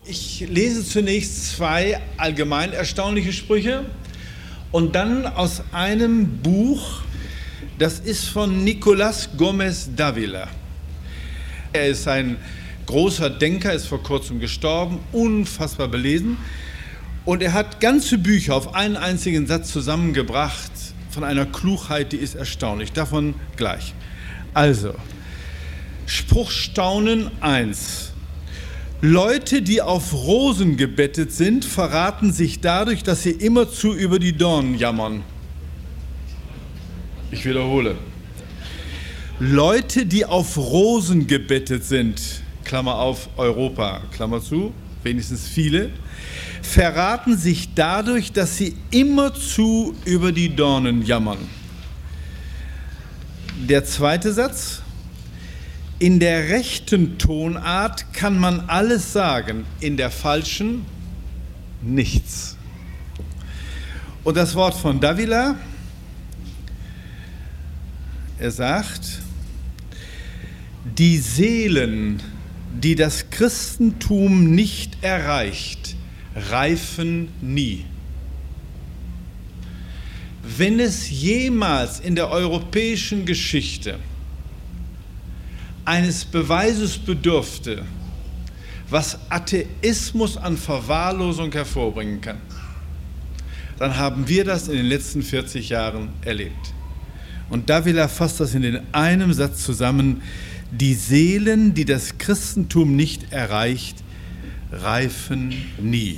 Ich lese zunächst zwei allgemein erstaunliche Sprüche und dann aus einem Buch, das ist von Nicolás Gómez Dávila. Er ist ein großer Denker, ist vor kurzem gestorben, unfassbar belesen. Und er hat ganze Bücher auf einen einzigen Satz zusammengebracht von einer Klugheit, die ist erstaunlich. Davon gleich. Also, Spruchstaunen 1. Leute, die auf Rosen gebettet sind, verraten sich dadurch, dass sie immerzu über die Dornen jammern. Ich wiederhole. Leute, die auf Rosen gebettet sind, Klammer auf Europa, Klammer zu, wenigstens viele, verraten sich dadurch, dass sie immerzu über die Dornen jammern. Der zweite Satz. In der rechten Tonart kann man alles sagen, in der falschen nichts. Und das Wort von Dávila, er sagt, die Seelen, die das Christentum nicht erreicht, reifen nie. Wenn es jemals in der europäischen Geschichte eines Beweises bedurfte, was Atheismus an Verwahrlosung hervorbringen kann, dann haben wir das in den letzten 40 Jahren erlebt. Und Dávila fasst das in einem Satz zusammen: Die Seelen, die das Christentum nicht erreicht, reifen nie.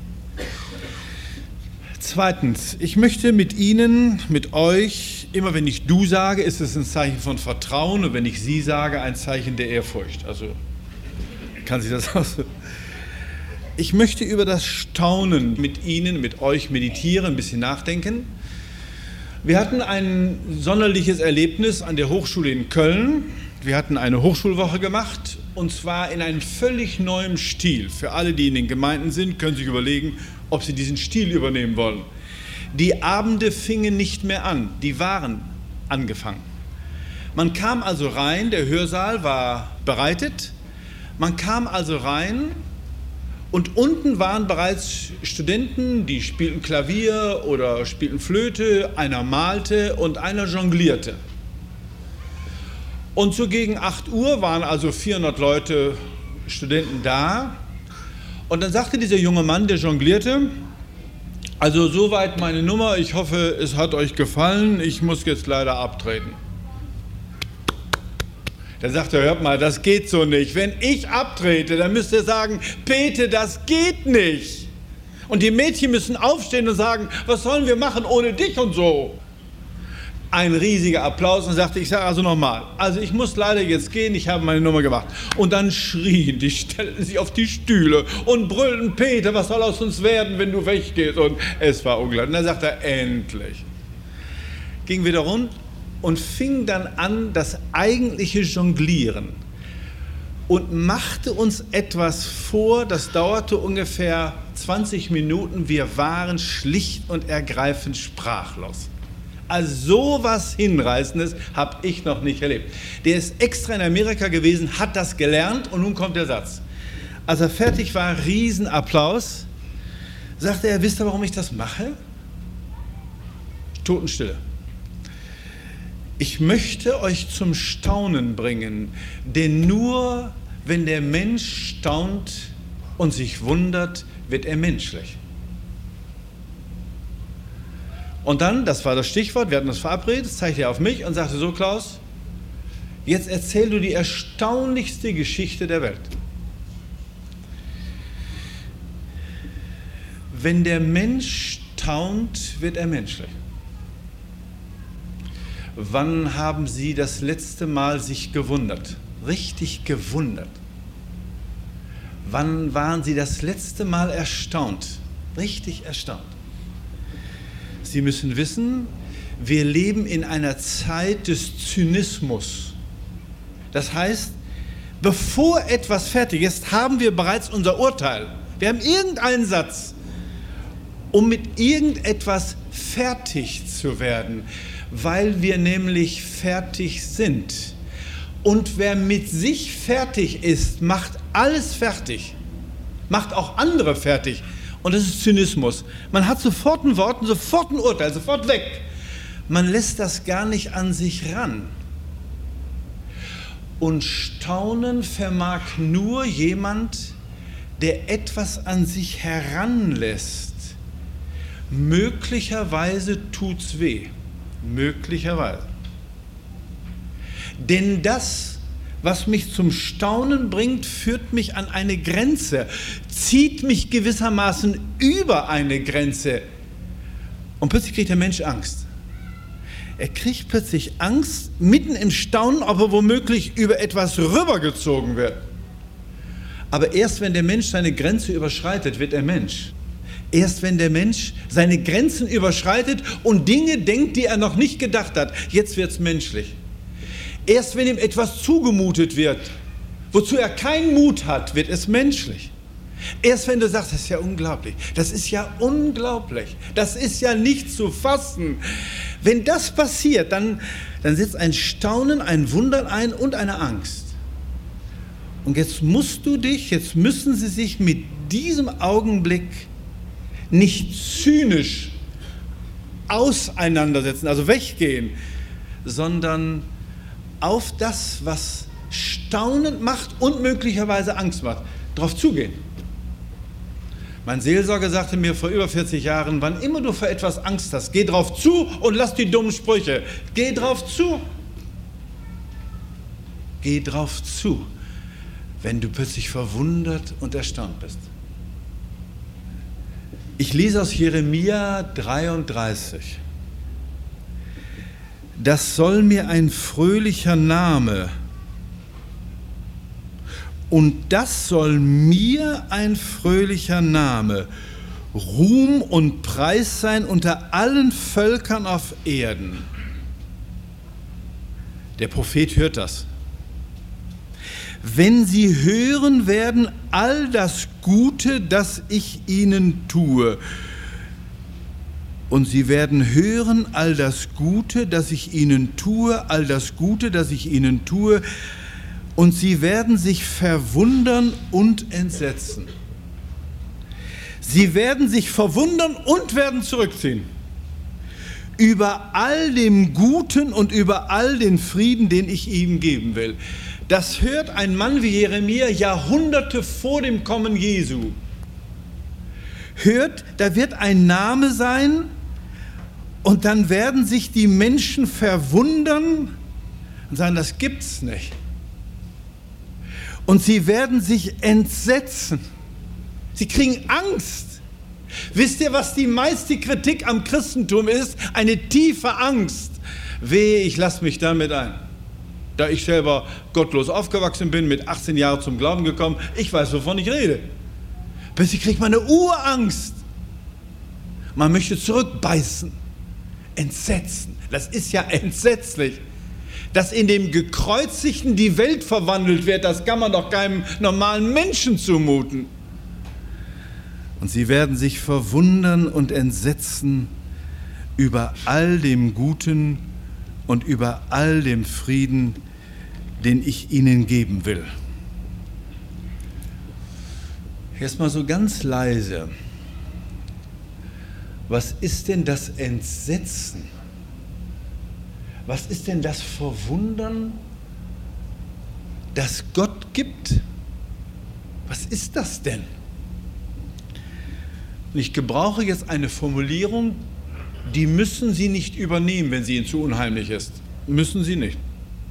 Zweitens, ich möchte mit Ihnen, mit euch, immer wenn ich du sage, ist es ein Zeichen von Vertrauen, und wenn ich sie sage, ein Zeichen der Ehrfurcht. Also kann sich das aus. Ich möchte über das Staunen mit Ihnen, mit euch meditieren, ein bisschen nachdenken. Wir hatten ein sonderliches Erlebnis an der Hochschule in Köln. Wir hatten eine Hochschulwoche gemacht, und zwar in einem völlig neuen Stil. Für alle, die in den Gemeinden sind, können sich überlegen, ob sie diesen Stil übernehmen wollen. Die Abende fingen nicht mehr an, die waren angefangen. Man kam also rein, der Hörsaal war bereitet, man kam also rein und unten waren bereits Studenten, die spielten Klavier oder spielten Flöte, einer malte und einer jonglierte. Und so gegen 8 Uhr waren also 400 Leute, Studenten da. Und dann sagte dieser junge Mann, der jonglierte: Also soweit meine Nummer, ich hoffe, es hat euch gefallen, ich muss jetzt leider abtreten. Dann sagte er: Hört mal, das geht so nicht. Wenn ich abtrete, dann müsst ihr sagen: Pete, das geht nicht. Und die Mädchen müssen aufstehen und sagen: Was sollen wir machen ohne dich und so. Ein riesiger Applaus, und sagte: Ich sage also nochmal, also ich muss leider jetzt gehen, ich habe meine Nummer gemacht. Und dann schrien, die stellten sich auf die Stühle und brüllten: Peter, was soll aus uns werden, wenn du weggehst? Und es war unglaublich. Und dann sagte er: Endlich. Ging wieder rund und fing dann an, das eigentliche Jonglieren. Und machte uns etwas vor, das dauerte ungefähr 20 Minuten. Wir waren schlicht und ergreifend sprachlos. Also sowas Hinreißendes habe ich noch nicht erlebt. Der ist extra in Amerika gewesen, hat das gelernt, und nun kommt der Satz. Als er fertig war, Riesenapplaus, sagte er: Wisst ihr, warum ich das mache? Totenstille. Ich möchte euch zum Staunen bringen, denn nur wenn der Mensch staunt und sich wundert, wird er menschlich. Und dann, das war das Stichwort, wir hatten das verabredet, zeigte er auf mich und sagte: So, Klaus, jetzt erzähl du die erstaunlichste Geschichte der Welt. Wenn der Mensch staunt, wird er menschlich. Wann haben Sie das letzte Mal sich gewundert? Richtig gewundert. Wann waren Sie das letzte Mal erstaunt? Richtig erstaunt. Sie müssen wissen, wir leben in einer Zeit des Zynismus. Das heißt, bevor etwas fertig ist, haben wir bereits unser Urteil. Wir haben irgendeinen Satz, um mit irgendetwas fertig zu werden, weil wir nämlich fertig sind. Und wer mit sich fertig ist, macht alles fertig. macht auch andere fertig. Und das ist Zynismus. Man hat sofort ein Wort, sofort ein Urteil, sofort weg. Man lässt das gar nicht an sich ran. Und Staunen vermag nur jemand, der etwas an sich heranlässt. Möglicherweise tut's weh. Möglicherweise. Denn das, was mich zum Staunen bringt, führt mich an eine Grenze, zieht mich gewissermaßen über eine Grenze. Und plötzlich kriegt der Mensch Angst. Er kriegt plötzlich Angst, mitten im Staunen, ob er womöglich über etwas rübergezogen wird. Aber erst wenn der Mensch seine Grenze überschreitet, wird er Mensch. Erst wenn der Mensch seine Grenzen überschreitet und Dinge denkt, die er noch nicht gedacht hat, jetzt wird es menschlich. Erst wenn ihm etwas zugemutet wird, wozu er keinen Mut hat, wird es menschlich. Erst wenn du sagst, das ist ja unglaublich, das ist ja unglaublich, das ist ja nicht zu fassen. Wenn das passiert, dann setzt ein Staunen, ein Wundern ein und eine Angst. Und jetzt müssen sie sich mit diesem Augenblick nicht zynisch auseinandersetzen, also weggehen, sondern auf das, was staunend macht und möglicherweise Angst macht, drauf zugehen. Mein Seelsorger sagte mir vor über 40 Jahren, wann immer du vor etwas Angst hast, geh drauf zu und lass die dummen Sprüche. Geh drauf zu. Geh drauf zu, wenn du plötzlich verwundert und erstaunt bist. Ich lese aus Jeremia 33. Das soll mir ein fröhlicher Name und das soll mir ein fröhlicher Name, Ruhm und Preis sein unter allen Völkern auf Erden. Der Prophet hört das. Wenn sie hören werden all das Gute, das ich ihnen tue. Und sie werden hören all das Gute, das ich ihnen tue, all das Gute, das ich ihnen tue. Und sie werden sich verwundern und entsetzen. Sie werden sich verwundern und werden zurückziehen. Über all dem Guten und über all den Frieden, den ich ihnen geben will. Das hört ein Mann wie Jeremia Jahrhunderte vor dem Kommen Jesu. Hört, da wird ein Name sein und dann werden sich die Menschen verwundern und sagen, das gibt's nicht. Und sie werden sich entsetzen. Sie kriegen Angst. Wisst ihr, was die meiste Kritik am Christentum ist? Eine tiefe Angst. Wehe, ich lasse mich damit ein. Da ich selber gottlos aufgewachsen bin, mit 18 Jahren zum Glauben gekommen, ich weiß, wovon ich rede. Plötzlich kriegt man eine Urangst. Man möchte zurückbeißen. Entsetzen. Das ist ja entsetzlich. Dass in dem Gekreuzigten die Welt verwandelt wird, das kann man doch keinem normalen Menschen zumuten. Und sie werden sich verwundern und entsetzen über all dem Guten und über all dem Frieden, den ich ihnen geben will. Jetzt mal so ganz leise. Was ist denn das Entsetzen? Was ist denn das Verwundern, das Gott gibt? Was ist das denn? Und ich gebrauche jetzt eine Formulierung, die müssen Sie nicht übernehmen, wenn sie Ihnen zu unheimlich ist. Müssen Sie nicht.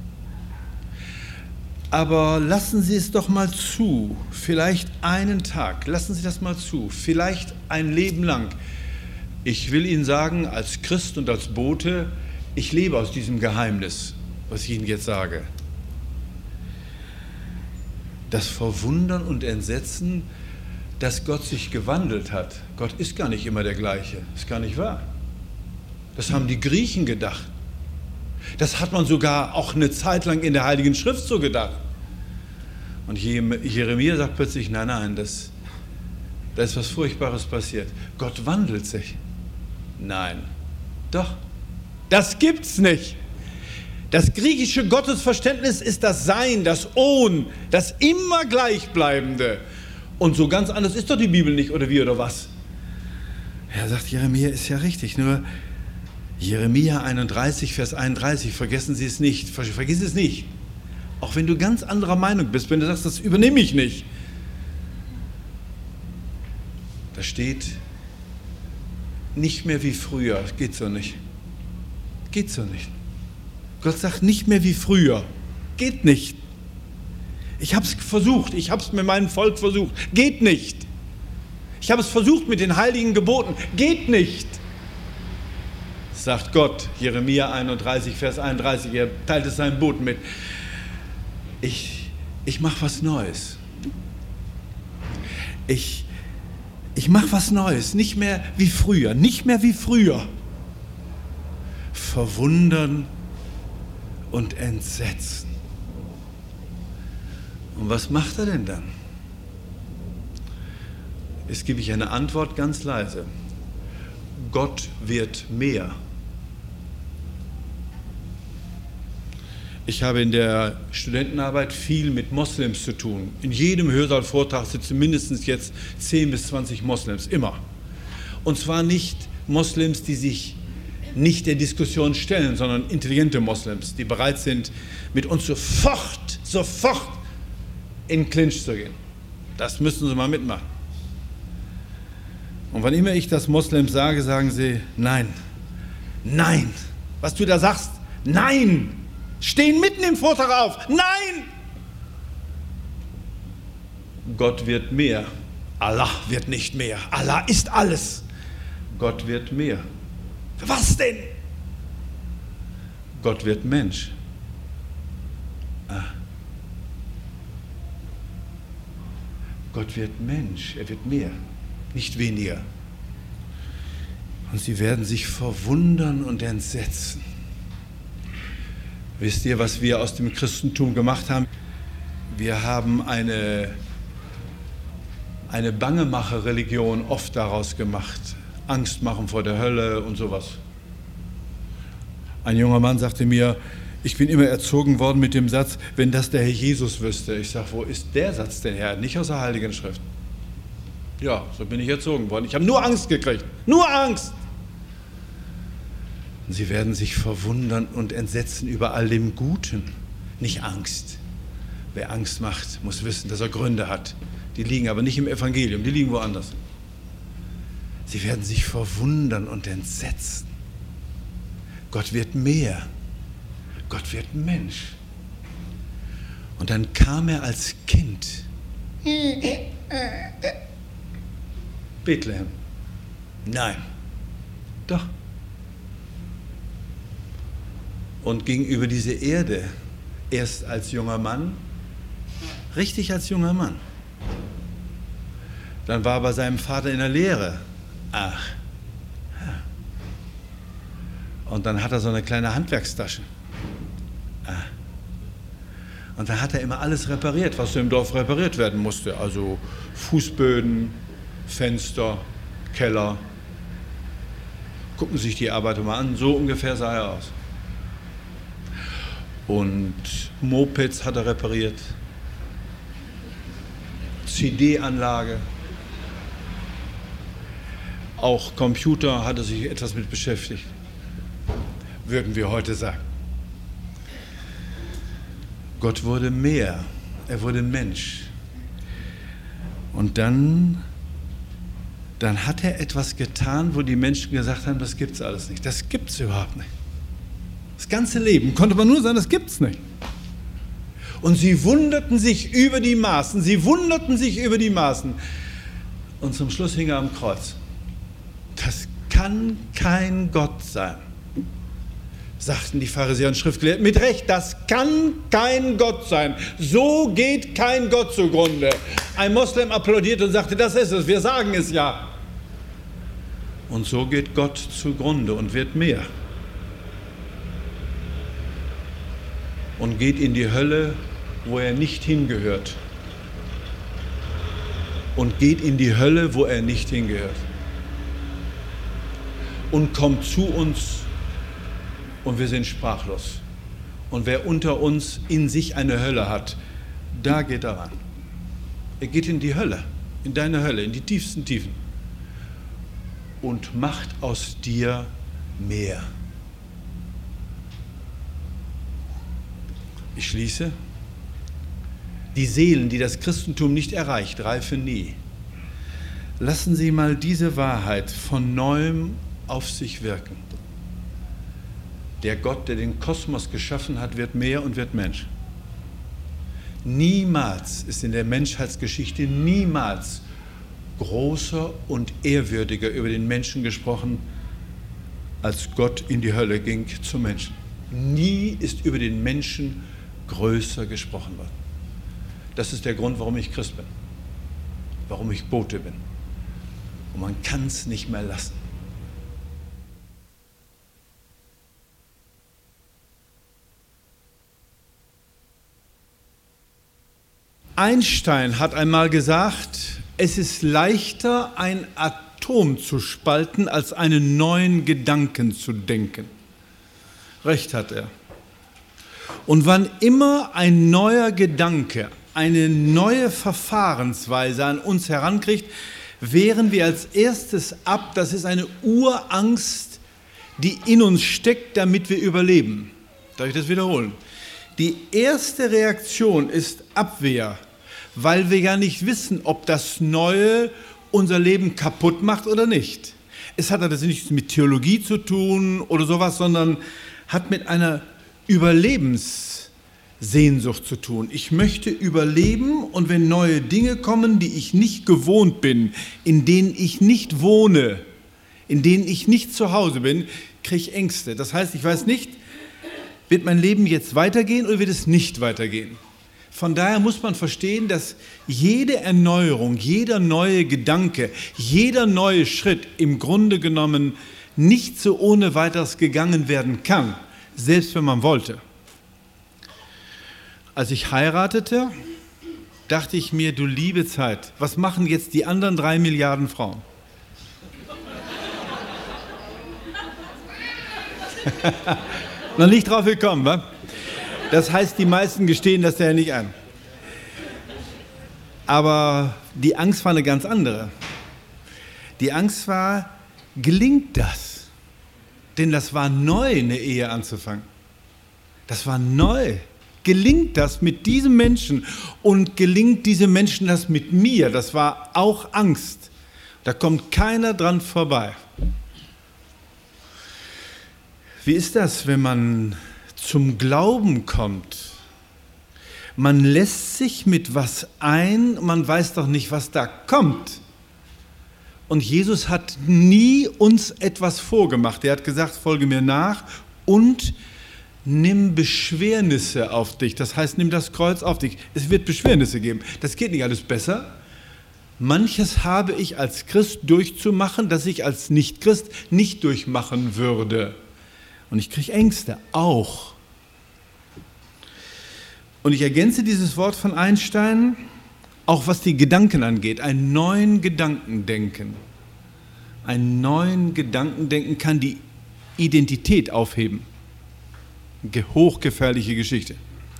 Aber lassen Sie es doch mal zu, vielleicht einen Tag, lassen Sie das mal zu, vielleicht ein Leben lang. Ich will Ihnen sagen, als Christ und als Bote, ich lebe aus diesem Geheimnis, was ich Ihnen jetzt sage. Das Verwundern und Entsetzen, dass Gott sich gewandelt hat. Gott ist gar nicht immer der gleiche, ist gar nicht wahr. Das haben die Griechen gedacht. Das hat man sogar auch eine Zeit lang in der Heiligen Schrift so gedacht. Und Jeremia sagt plötzlich, nein, da ist was Furchtbares passiert. Gott wandelt sich. Nein, doch, das gibt's nicht. Das griechische Gottesverständnis ist das Sein, das Ohn, das immer Gleichbleibende. Und so ganz anders ist doch die Bibel nicht, oder wie, oder was? Er sagt, Jeremia ist ja richtig, nur Jeremia 31, Vers 31, vergessen Sie es nicht, vergiss es nicht. Auch wenn du ganz anderer Meinung bist, wenn du sagst, das übernehme ich nicht. Da steht, nicht mehr wie früher, geht so nicht. Geht so nicht. Gott sagt, nicht mehr wie früher, geht nicht. Ich habe es versucht, ich habe es mit meinem Volk versucht, geht nicht. Ich habe es versucht mit den heiligen Geboten, geht nicht. Sagt Gott, Jeremia 31, Vers 31, er teilt es seinen Boten mit. Ich mache was Neues. Ich mache was Neues, nicht mehr wie früher, nicht mehr wie früher. Verwundern und entsetzen. Und was macht er denn dann? Jetzt gebe ich eine Antwort ganz leise. Gott wird mehr. Ich habe in der Studentenarbeit viel mit Moslems zu tun. In jedem Hörsaal-Vortrag sitzen mindestens jetzt 10 bis 20 Moslems, immer. Und zwar nicht Moslems, die sich nicht der Diskussion stellen, sondern intelligente Moslems, die bereit sind, mit uns sofort in Clinch zu gehen. Das müssen Sie mal mitmachen. Und wann immer ich das Moslems sage, sagen sie, nein, nein, was du da sagst, nein, stehen mitten im Vortrag auf, nein! Gott wird mehr, Allah wird nicht mehr, Allah ist alles, Gott wird mehr. Was denn? Gott wird Mensch. Gott wird Mensch, er wird mehr, nicht weniger. Und sie werden sich verwundern und entsetzen. Wisst ihr, was wir aus dem Christentum gemacht haben? Wir haben eine Bangemacher-Religion oft daraus gemacht. Angst machen vor der Hölle und sowas. Ein junger Mann sagte mir, ich bin immer erzogen worden mit dem Satz, wenn das der Herr Jesus wüsste. Ich sage, wo ist der Satz denn her? Nicht aus der Heiligen Schrift. Ja, so bin ich erzogen worden. Ich habe nur Angst gekriegt. Nur Angst. Und sie werden sich verwundern und entsetzen über all dem Guten. Nicht Angst. Wer Angst macht, muss wissen, dass er Gründe hat. Die liegen aber nicht im Evangelium, die liegen woanders. Sie werden sich verwundern und entsetzen. Gott wird mehr. Gott wird Mensch. Und dann kam er als Kind. Bethlehem. Nein. Doch. Und ging über diese Erde erst als junger Mann, richtig als junger Mann. Dann war er bei seinem Vater in der Lehre. Ach. Und dann hat er so eine kleine Handwerkstasche. Und dann hat er immer alles repariert, was so im Dorf repariert werden musste. Also Fußböden, Fenster, Keller. Gucken Sie sich die Arbeiter mal an, so ungefähr sah er aus. Und Mopeds hat er repariert. CD-Anlage. Auch Computer hat er sich etwas mit beschäftigt. Würden wir heute sagen. Gott wurde mehr, er wurde Mensch. Und dann hat er etwas getan, wo die Menschen gesagt haben, das gibt's alles nicht. Das gibt's überhaupt nicht. Das ganze Leben konnte man nur sagen, das gibt's nicht. Und sie wunderten sich über die Maßen, Und zum Schluss hing er am Kreuz. Das kann kein Gott sein, sagten die Pharisäer und Schriftgelehrten. Mit Recht, das kann kein Gott sein. So geht kein Gott zugrunde. Ein Moslem applaudierte und sagte, das ist es, wir sagen es ja. Und so geht Gott zugrunde und wird mehr. Und geht in die Hölle, wo er nicht hingehört. Und geht in die Hölle, wo er nicht hingehört. Und kommt zu uns und wir sind sprachlos. Und wer unter uns in sich eine Hölle hat, da geht er ran. Er geht in die Hölle. in deine Hölle, in die tiefsten Tiefen und macht aus dir mehr. Ich schließe. Die Seelen, die das Christentum nicht erreicht, reifen nie. Lassen Sie mal diese Wahrheit von neuem auf sich wirken. Der Gott, der den Kosmos geschaffen hat, wird mehr und wird Mensch. Niemals ist in der Menschheitsgeschichte größer und ehrwürdiger über den Menschen gesprochen, als Gott in die Hölle ging zum Menschen. Nie ist über den Menschen größer gesprochen worden. Das ist der Grund, warum ich Christ bin, warum ich Bote bin. Und man kann es nicht mehr lassen. Einstein hat einmal gesagt, es ist leichter, ein Atom zu spalten, als einen neuen Gedanken zu denken. Recht hat er. Und wann immer ein neuer Gedanke, eine neue Verfahrensweise an uns herankriegt, wehren wir als erstes ab. Das ist eine Urangst, die in uns steckt, damit wir überleben. Darf ich das wiederholen? Die erste Reaktion ist Abwehr, weil wir ja nicht wissen, ob das Neue unser Leben kaputt macht oder nicht. Es hat also nichts mit Theologie zu tun oder sowas, sondern hat mit einer Überlebenssehnsucht zu tun. Ich möchte überleben, und wenn neue Dinge kommen, die ich nicht gewohnt bin, in denen ich nicht wohne, in denen ich nicht zu Hause bin, kriege ich Ängste. Das heißt, ich weiß nicht, wird mein Leben jetzt weitergehen oder wird es nicht weitergehen? Von daher muss man verstehen, dass jede Erneuerung, jeder neue Gedanke, jeder neue Schritt im Grunde genommen nicht so ohne weiteres gegangen werden kann, selbst wenn man wollte. Als ich heiratete, dachte ich mir, du liebe Zeit, was machen jetzt die anderen 3 Milliarden Frauen? Noch nicht drauf gekommen, wa? Das heißt, die meisten gestehen das ja nicht an. Aber die Angst war eine ganz andere. Die Angst war, gelingt das? Denn das war neu, eine Ehe anzufangen. Das war neu. Gelingt das mit diesem Menschen und gelingt diesem Menschen das mit mir? Das war auch Angst. Da kommt keiner dran vorbei. Wie ist das, wenn man zum Glauben kommt? Man lässt sich mit was ein, man weiß doch nicht, was da kommt. Und Jesus hat nie uns etwas vorgemacht. Er hat gesagt, folge mir nach und nimm Beschwernisse auf dich. Das heißt, nimm das Kreuz auf dich. Es wird Beschwernisse geben. Das geht nicht alles besser. Manches habe ich als Christ durchzumachen, das ich als Nicht-Christ nicht durchmachen würde. Und ich kriege Ängste, auch. Und ich ergänze dieses Wort von Einstein, auch was die Gedanken angeht, einen neuen Gedankendenken. Einen neuen Gedankendenken kann die Identität aufheben. Eine hochgefährliche Geschichte.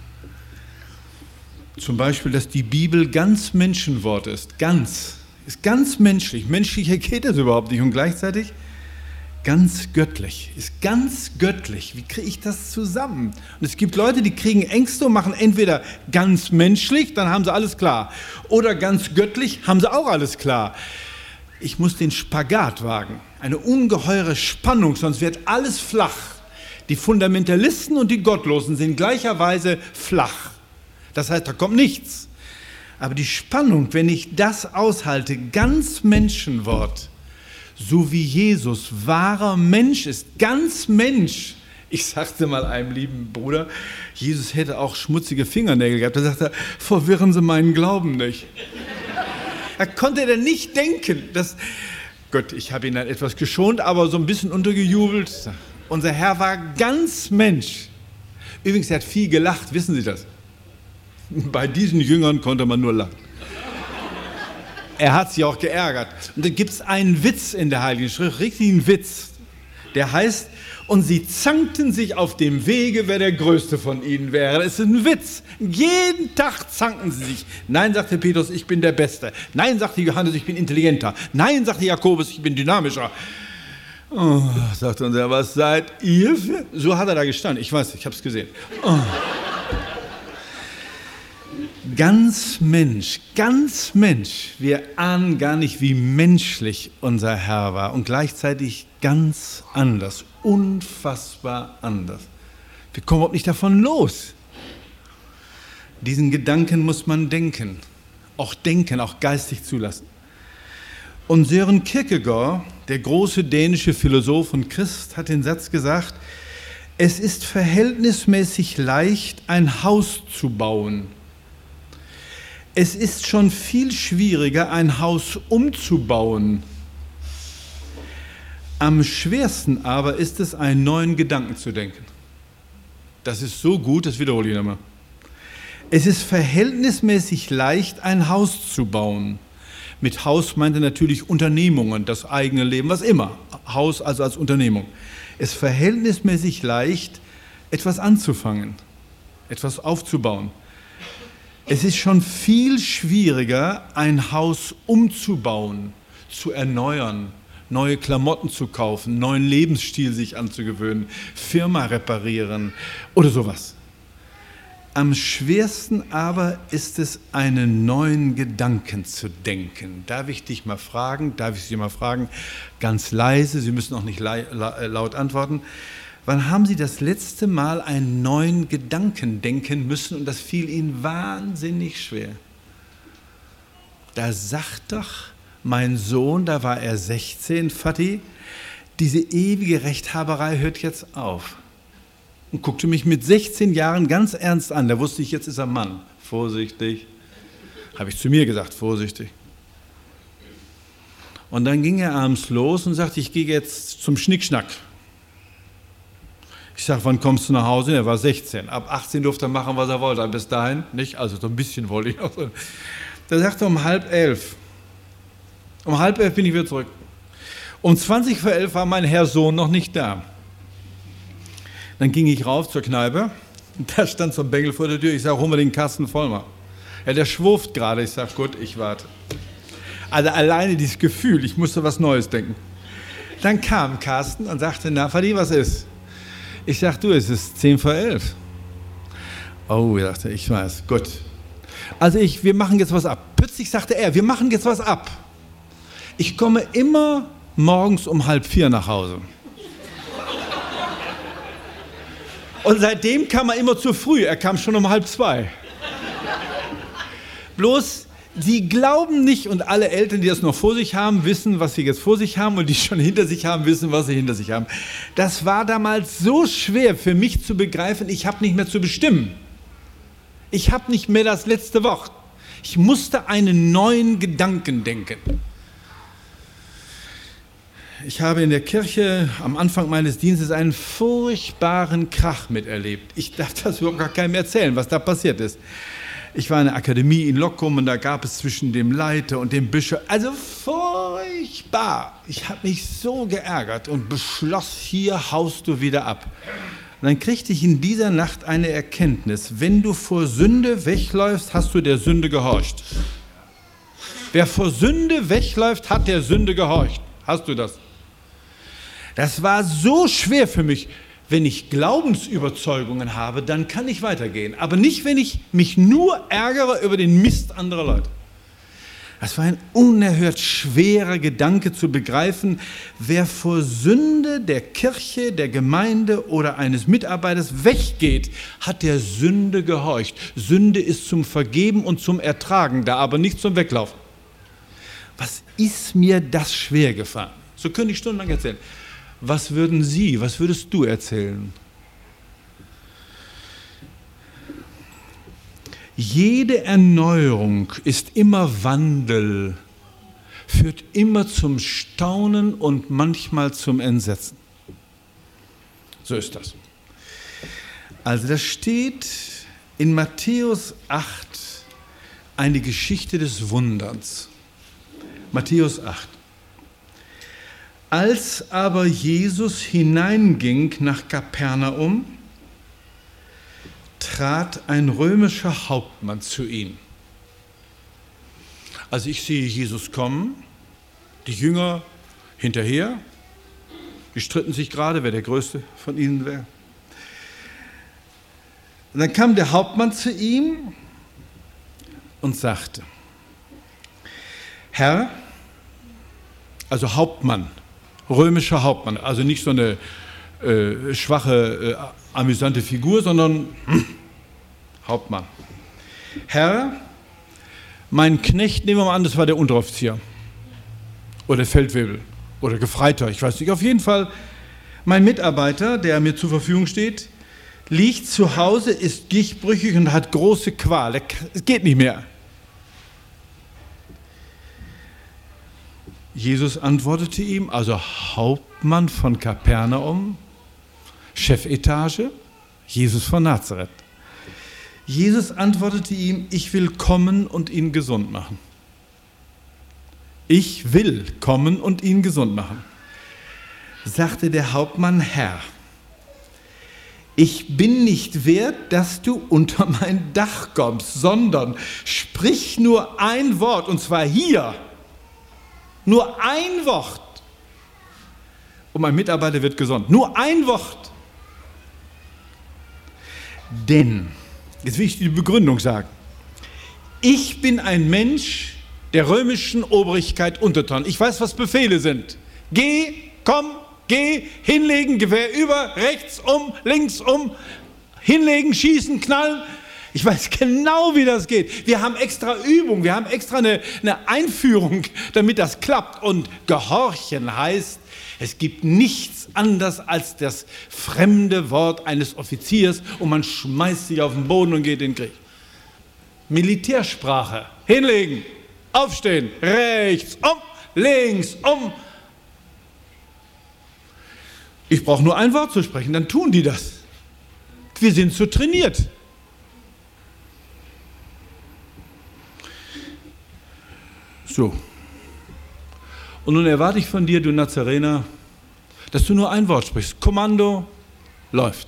Zum Beispiel, dass die Bibel ganz Menschenwort ist. Ist ganz menschlich. Menschlicher geht es überhaupt nicht. Und gleichzeitig ganz göttlich. Ist ganz göttlich. Wie kriege ich das zusammen? Und es gibt Leute, die kriegen Ängste und machen entweder ganz menschlich, dann haben sie alles klar. Oder ganz göttlich, haben sie auch alles klar. Ich muss den Spagat wagen. Eine ungeheure Spannung, sonst wird alles flach. Die Fundamentalisten und die Gottlosen sind gleicherweise flach. Das heißt, da kommt nichts. Aber die Spannung, wenn ich das aushalte, ganz Menschenwort, so wie Jesus wahrer Mensch ist, ganz Mensch. Ich sagte mal einem lieben Bruder, Jesus hätte auch schmutzige Fingernägel gehabt. Da sagte er, verwirren Sie meinen Glauben nicht. Er konnte dann nicht denken, dass, Gott, ich habe ihn dann etwas geschont, aber so ein bisschen untergejubelt. Unser Herr war ganz Mensch. Übrigens, er hat viel gelacht, wissen Sie das? Bei diesen Jüngern konnte man nur lachen. Er hat sich auch geärgert. Und da gibt es einen Witz in der Heiligen Schrift, richtig einen Witz. Der heißt, und sie zankten sich auf dem Wege, wer der Größte von ihnen wäre. Das ist ein Witz. Jeden Tag zanken sie sich. Nein, sagte Petrus, ich bin der Beste. Nein, sagte Johannes, ich bin intelligenter. Nein, sagte Jakobus, ich bin dynamischer. Oh, sagte unser, was seid ihr für? So hat er da gestanden. Ich weiß, ich habe es gesehen. Oh. Ganz Mensch. Wir ahnen gar nicht, wie menschlich unser Herr war und gleichzeitig ganz anders, unfassbar anders. Wir kommen überhaupt nicht davon los. Diesen Gedanken muss man denken, auch geistig zulassen. Und Søren Kierkegaard, der große dänische Philosoph und Christ, hat den Satz gesagt, es ist verhältnismäßig leicht, ein Haus zu bauen. Es ist schon viel schwieriger, ein Haus umzubauen. Am schwersten aber ist es, einen neuen Gedanken zu denken. Das ist so gut, das wiederhole ich nochmal. Es ist verhältnismäßig leicht, ein Haus zu bauen. Mit Haus meint er natürlich Unternehmungen, das eigene Leben, was immer. Haus also als Unternehmung. Es ist verhältnismäßig leicht, etwas anzufangen, etwas aufzubauen. Es ist schon viel schwieriger, ein Haus umzubauen, zu erneuern, neue Klamotten zu kaufen, neuen Lebensstil sich anzugewöhnen, Firma reparieren oder sowas. Am schwersten aber ist es, einen neuen Gedanken zu denken. Darf ich Sie mal fragen, ganz leise, Sie müssen auch nicht laut antworten. Wann haben Sie das letzte Mal einen neuen Gedanken denken müssen und das fiel Ihnen wahnsinnig schwer? Da sagt doch mein Sohn, da war er 16, Vati, diese ewige Rechthaberei hört jetzt auf. Und guckte mich mit 16 Jahren ganz ernst an. Da wusste ich, jetzt ist er Mann. Vorsichtig. Habe ich zu mir gesagt, vorsichtig. Und dann ging er abends los und sagte, ich gehe jetzt zum Schnickschnack. Ich sage, wann kommst du nach Hause? Er war 16. Ab 18 durfte er machen, was er wollte. Aber bis dahin nicht. Also so ein bisschen wollte ich noch. Da sagte er um 10:30. Um 10:30 bin ich wieder zurück. Um 11:20 war mein Herr Sohn noch nicht da. Dann ging ich rauf zur Kneipe. Und da stand so ein Bengel vor der Tür. Ich sage, hol mal den Kasten voll mal. Ja, der schwurft gerade. Ich sage, gut, ich warte. Also alleine dieses Gefühl, ich musste was Neues denken. Dann kam Carsten und sagte, na Vati, was ist? Ich sag, du, es ist 10:10. Oh, ich dachte, ich weiß, gut. Also wir machen jetzt was ab. Plötzlich sagte er, wir machen jetzt was ab. Ich komme immer morgens um 3:30 nach Hause. Und seitdem kam er immer zu früh, er kam schon um 1:30. Bloß, Sie glauben nicht, und alle Eltern, die das noch vor sich haben, wissen, was sie jetzt vor sich haben, und die schon hinter sich haben, wissen, was sie hinter sich haben. Das war damals so schwer für mich zu begreifen, ich habe nicht mehr zu bestimmen. Ich habe nicht mehr das letzte Wort. Ich musste einen neuen Gedanken denken. Ich habe in der Kirche am Anfang meines Dienstes einen furchtbaren Krach miterlebt. Ich darf das überhaupt gar keinem erzählen, was da passiert ist. Ich war in der Akademie in Lockum und da gab es zwischen dem Leiter und dem Bischof, also furchtbar. Ich habe mich so geärgert und beschloss, hier haust du wieder ab. Und dann kriegte ich in dieser Nacht eine Erkenntnis. Wenn du vor Sünde wegläufst, hast du der Sünde gehorcht. Wer vor Sünde wegläuft, hat der Sünde gehorcht. Hast du das? Das war so schwer für mich. Wenn ich Glaubensüberzeugungen habe, dann kann ich weitergehen. Aber nicht, wenn ich mich nur ärgere über den Mist anderer Leute. Das war ein unerhört schwerer Gedanke zu begreifen. Wer vor Sünde der Kirche, der Gemeinde oder eines Mitarbeiters weggeht, hat der Sünde gehorcht. Sünde ist zum Vergeben und zum Ertragen da, aber nicht zum Weglaufen. Was ist mir das schwer gefallen? So könnte ich stundenlang erzählen. Was würdest du erzählen? Jede Erneuerung ist immer Wandel, führt immer zum Staunen und manchmal zum Entsetzen. So ist das. Also da steht in Matthäus 8 eine Geschichte des Wunderns. Matthäus 8. Als aber Jesus hineinging nach Kapernaum, trat ein römischer Hauptmann zu ihm. Also ich sehe Jesus kommen, die Jünger hinterher, die stritten sich gerade, wer der Größte von ihnen wäre. Und dann kam der Hauptmann zu ihm und sagte, Herr, also Hauptmann, römischer Hauptmann, also nicht so eine schwache, amüsante Figur, sondern Hauptmann. Herr, mein Knecht, nehmen wir mal an, das war der Unteroffizier oder Feldwebel oder Gefreiter, ich weiß nicht, auf jeden Fall mein Mitarbeiter, der mir zur Verfügung steht, liegt zu Hause, ist gichtbrüchig und hat große Qual. Es geht nicht mehr. Jesus antwortete ihm, also Hauptmann von Kapernaum, Chefetage, Jesus von Nazareth. Jesus antwortete ihm, ich will kommen und ihn gesund machen. Ich will kommen und ihn gesund machen. Sagte der Hauptmann, Herr, ich bin nicht wert, dass du unter mein Dach kommst, sondern sprich nur ein Wort, und zwar hier. Nur ein Wort. Und mein Mitarbeiter wird gesund. Nur ein Wort. Denn, jetzt will ich die Begründung sagen, ich bin ein Mensch der römischen Obrigkeit untertan. Ich weiß, was Befehle sind. Geh, komm, geh, hinlegen, Gewehr über, rechts um, links um, hinlegen, schießen, knallen. Ich weiß genau, wie das geht. Wir haben extra Übung, wir haben extra eine Einführung, damit das klappt. Und gehorchen heißt, es gibt nichts anderes als das fremde Wort eines Offiziers und man schmeißt sich auf den Boden und geht in den Krieg. Militärsprache, hinlegen, aufstehen, rechts um, links um. Ich brauche nur ein Wort zu sprechen, dann tun die das. Wir sind so trainiert. So. Und nun erwarte ich von dir, du Nazarener, dass du nur ein Wort sprichst. Kommando, läuft.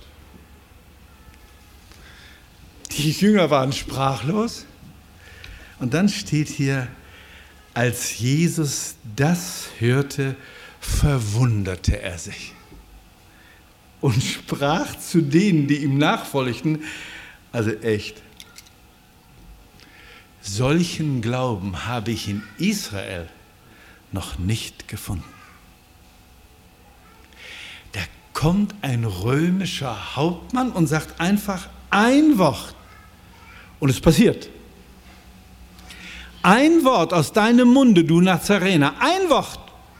Die Jünger waren sprachlos. Und dann steht hier, als Jesus das hörte, verwunderte er sich und sprach zu denen, die ihm nachfolgten, also echt, solchen Glauben habe ich in Israel noch nicht gefunden. Da kommt ein römischer Hauptmann und sagt einfach ein Wort und es passiert. Ein Wort aus deinem Munde, du Nazarener, ein Wort.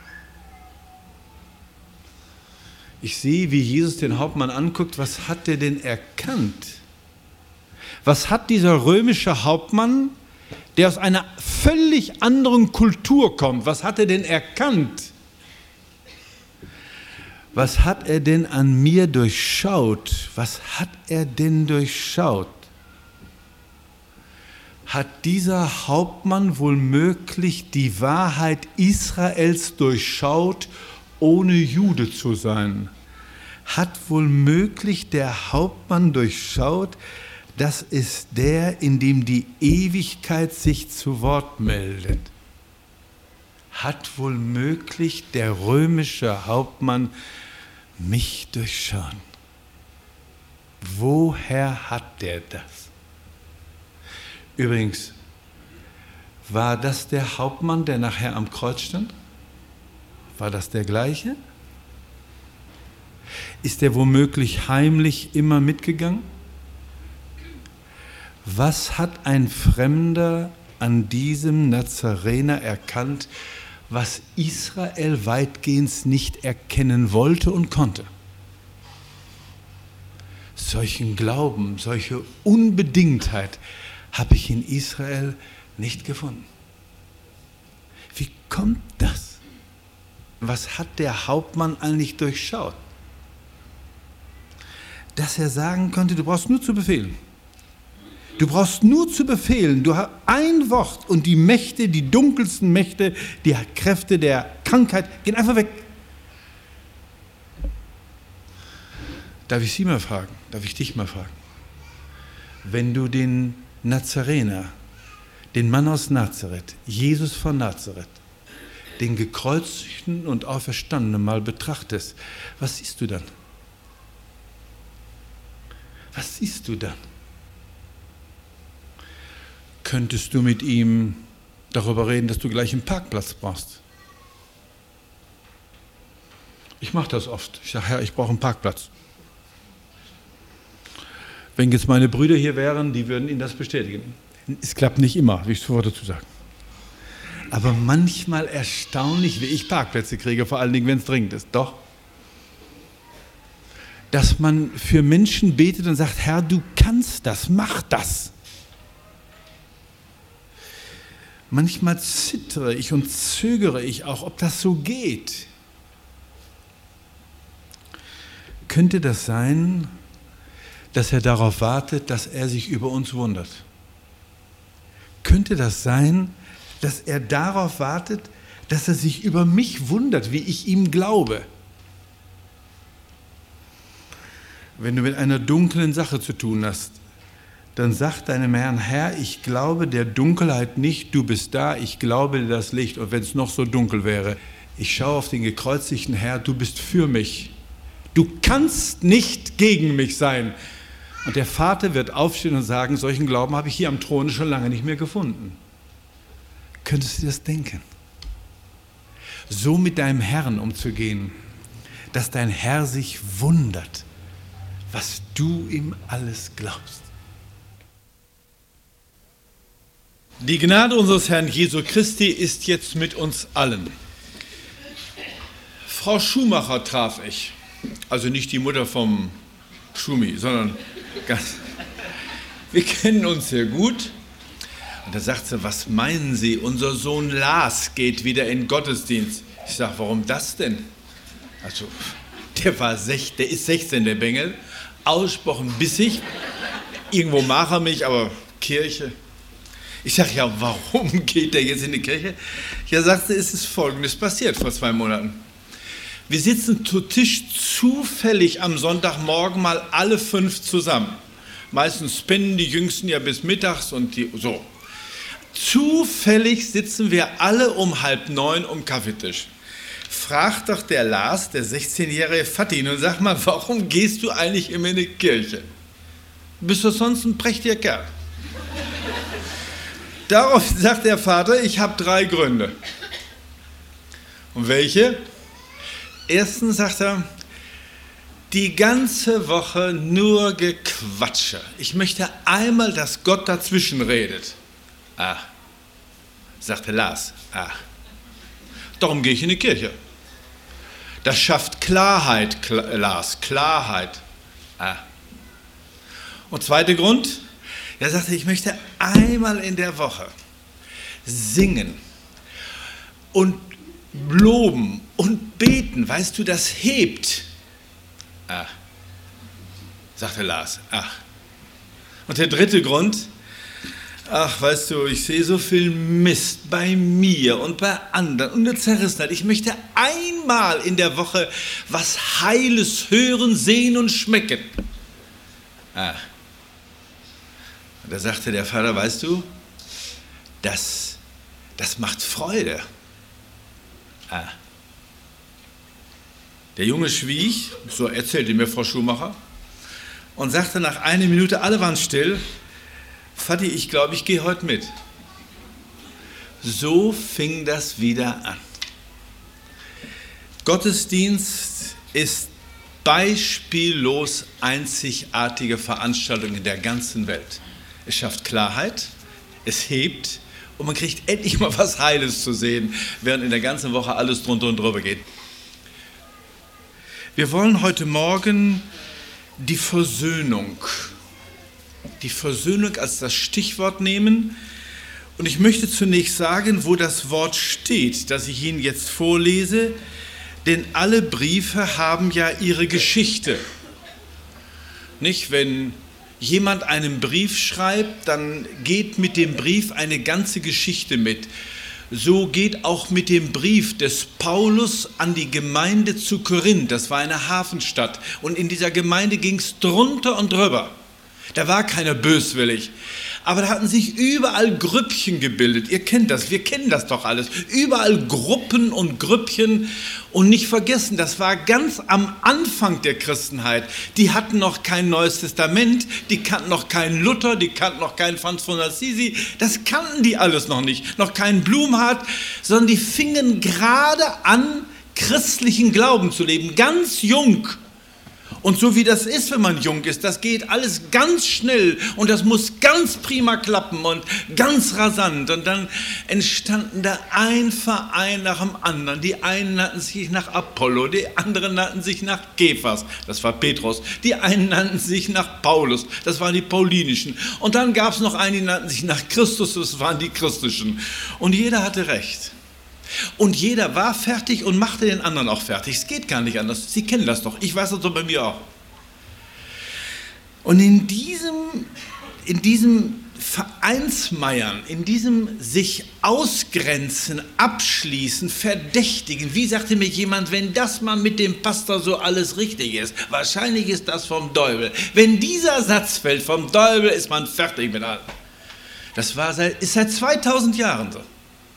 Ich sehe, wie Jesus den Hauptmann anguckt, was hat er denn erkannt? Was hat dieser römische Hauptmann, der aus einer völlig anderen Kultur kommt, was hat er denn erkannt? Was hat er denn an mir durchschaut? Was hat er denn durchschaut? Hat dieser Hauptmann womöglich die Wahrheit Israels durchschaut, ohne Jude zu sein? Hat womöglich der Hauptmann durchschaut, das ist der, in dem die Ewigkeit sich zu Wort meldet? Hat womöglich der römische Hauptmann mich durchschaut? Woher hat der das? Übrigens, war das der Hauptmann, der nachher am Kreuz stand? War das der gleiche? Ist der womöglich heimlich immer mitgegangen? Was hat ein Fremder an diesem Nazarener erkannt, was Israel weitgehend nicht erkennen wollte und konnte? Solchen Glauben, solche Unbedingtheit habe ich in Israel nicht gefunden. Wie kommt das? Was hat der Hauptmann eigentlich durchschaut? Dass er sagen konnte, du brauchst nur zu befehlen. Du brauchst nur zu befehlen. Du hast ein Wort und die Mächte, die dunkelsten Mächte, die Kräfte der Krankheit gehen einfach weg. Darf ich Sie mal fragen, darf ich dich mal fragen? Wenn du den Nazarener, den Mann aus Nazareth, Jesus von Nazareth, den gekreuzigten und Auferstandenen mal betrachtest, was siehst du dann? Was siehst du dann? Könntest du mit ihm darüber reden, dass du gleich einen Parkplatz brauchst? Ich mache das oft. Ich sage, Herr, ich brauche einen Parkplatz. Wenn jetzt meine Brüder hier wären, die würden Ihnen das bestätigen. Es klappt nicht immer, will ich sofort dazu sagen. Aber manchmal erstaunlich, wie ich Parkplätze kriege, vor allen Dingen, wenn es dringend ist. Doch. Dass man für Menschen betet und sagt, Herr, du kannst das, mach das. Manchmal zittere ich und zögere ich auch, ob das so geht. Könnte das sein, dass er darauf wartet, dass er sich über uns wundert? Könnte das sein, dass er darauf wartet, dass er sich über mich wundert, wie ich ihm glaube? Wenn du mit einer dunklen Sache zu tun hast, dann sag deinem Herrn, Herr, ich glaube der Dunkelheit nicht, du bist da, ich glaube dir das Licht. Und wenn es noch so dunkel wäre, ich schaue auf den gekreuzigten Herr, du bist für mich. Du kannst nicht gegen mich sein. Und der Vater wird aufstehen und sagen, solchen Glauben habe ich hier am Thron schon lange nicht mehr gefunden. Könntest du dir das denken? So mit deinem Herrn umzugehen, dass dein Herr sich wundert, was du ihm alles glaubst. Die Gnade unseres Herrn Jesu Christi ist jetzt mit uns allen. Frau Schumacher traf ich, also nicht die Mutter vom Schumi, sondern wir kennen uns sehr gut. Und da sagt sie, was meinen Sie, unser Sohn Lars geht wieder in Gottesdienst. Ich sage, warum das denn? Also, der ist 16, der Bengel, ausgesprochen bissig, irgendwo mag er mich, aber Kirche. Ich sage, ja, warum geht der jetzt in die Kirche? Ja, sagt sie, es ist Folgendes passiert vor 2 Monaten. Wir sitzen zu Tisch zufällig am Sonntagmorgen mal alle 5 zusammen. Meistens pennen die Jüngsten ja bis mittags und die so. Zufällig sitzen wir alle um 8:30 um Kaffeetisch. Fragt doch der Lars, der 16-jährige Vati, und sag mal, warum gehst du eigentlich immer in die Kirche? Bist du sonst ein prächtiger Kerl? Darauf sagt der Vater, ich habe 3 Gründe. Und welche? Erstens sagt er, die ganze Woche nur Gequatsche. Ich möchte einmal, dass Gott dazwischen redet. Ah, sagte Lars, darum gehe ich in die Kirche. Das schafft Klarheit, Lars, Klarheit. Und zweiter Grund, er sagte, ich möchte einmal in der Woche singen und loben und beten. Weißt du, das hebt. Sagte Lars. Und der dritte Grund, weißt du, ich sehe so viel Mist bei mir und bei anderen und eine Zerrissenheit. Ich möchte einmal in der Woche was Heiles hören, sehen und schmecken. Und da sagte der Vater, weißt du, das macht Freude. Der Junge schwieg, so erzählte mir Frau Schumacher, und sagte nach 1 Minute, alle waren still, Vati, ich glaube, ich gehe heute mit. So fing das wieder an. Gottesdienst ist beispiellos einzigartige Veranstaltung in der ganzen Welt. Es schafft Klarheit, es hebt und man kriegt endlich mal was Heiles zu sehen, während in der ganzen Woche alles drunter und drüber geht. Wir wollen heute Morgen die Versöhnung als das Stichwort nehmen. Und ich möchte zunächst sagen, wo das Wort steht, das ich Ihnen jetzt vorlese, denn alle Briefe haben ja ihre Geschichte. Nicht, wenn jemand einen Brief schreibt, dann geht mit dem Brief eine ganze Geschichte mit. So geht auch mit dem Brief des Paulus an die Gemeinde zu Korinth. Das war eine Hafenstadt. Und in dieser Gemeinde ging es drunter und drüber. Da war keiner böswillig. Aber da hatten sich überall Grüppchen gebildet. Ihr kennt das, wir kennen das doch alles. Überall Gruppen und Grüppchen. Und nicht vergessen, das war ganz am Anfang der Christenheit. Die hatten noch kein Neues Testament, die kannten noch keinen Luther, die kannten noch keinen Franz von Assisi. Das kannten die alles noch nicht. Noch keinen Blumhardt, sondern die fingen gerade an, christlichen Glauben zu leben. Ganz jung. Und so wie das ist, wenn man jung ist, das geht alles ganz schnell und das muss ganz prima klappen und ganz rasant. Und dann entstanden da ein Verein nach dem anderen. Die einen nannten sich nach Apollo, die anderen nannten sich nach Kephas, das war Petrus. Die einen nannten sich nach Paulus, das waren die Paulinischen. Und dann gab es noch einen, die nannten sich nach Christus, das waren die Christischen. Und jeder hatte recht. Und jeder war fertig und machte den anderen auch fertig. Es geht gar nicht anders. Sie kennen das doch. Ich weiß das doch bei mir auch. Und in diesem Vereinsmeiern, in diesem sich ausgrenzen, abschließen, verdächtigen, wie sagte mir jemand, wenn das mal mit dem Pastor so alles richtig ist, wahrscheinlich ist das vom Teufel. Wenn dieser Satz fällt, vom Teufel ist man fertig mit allem. Das ist seit 2000 Jahren so.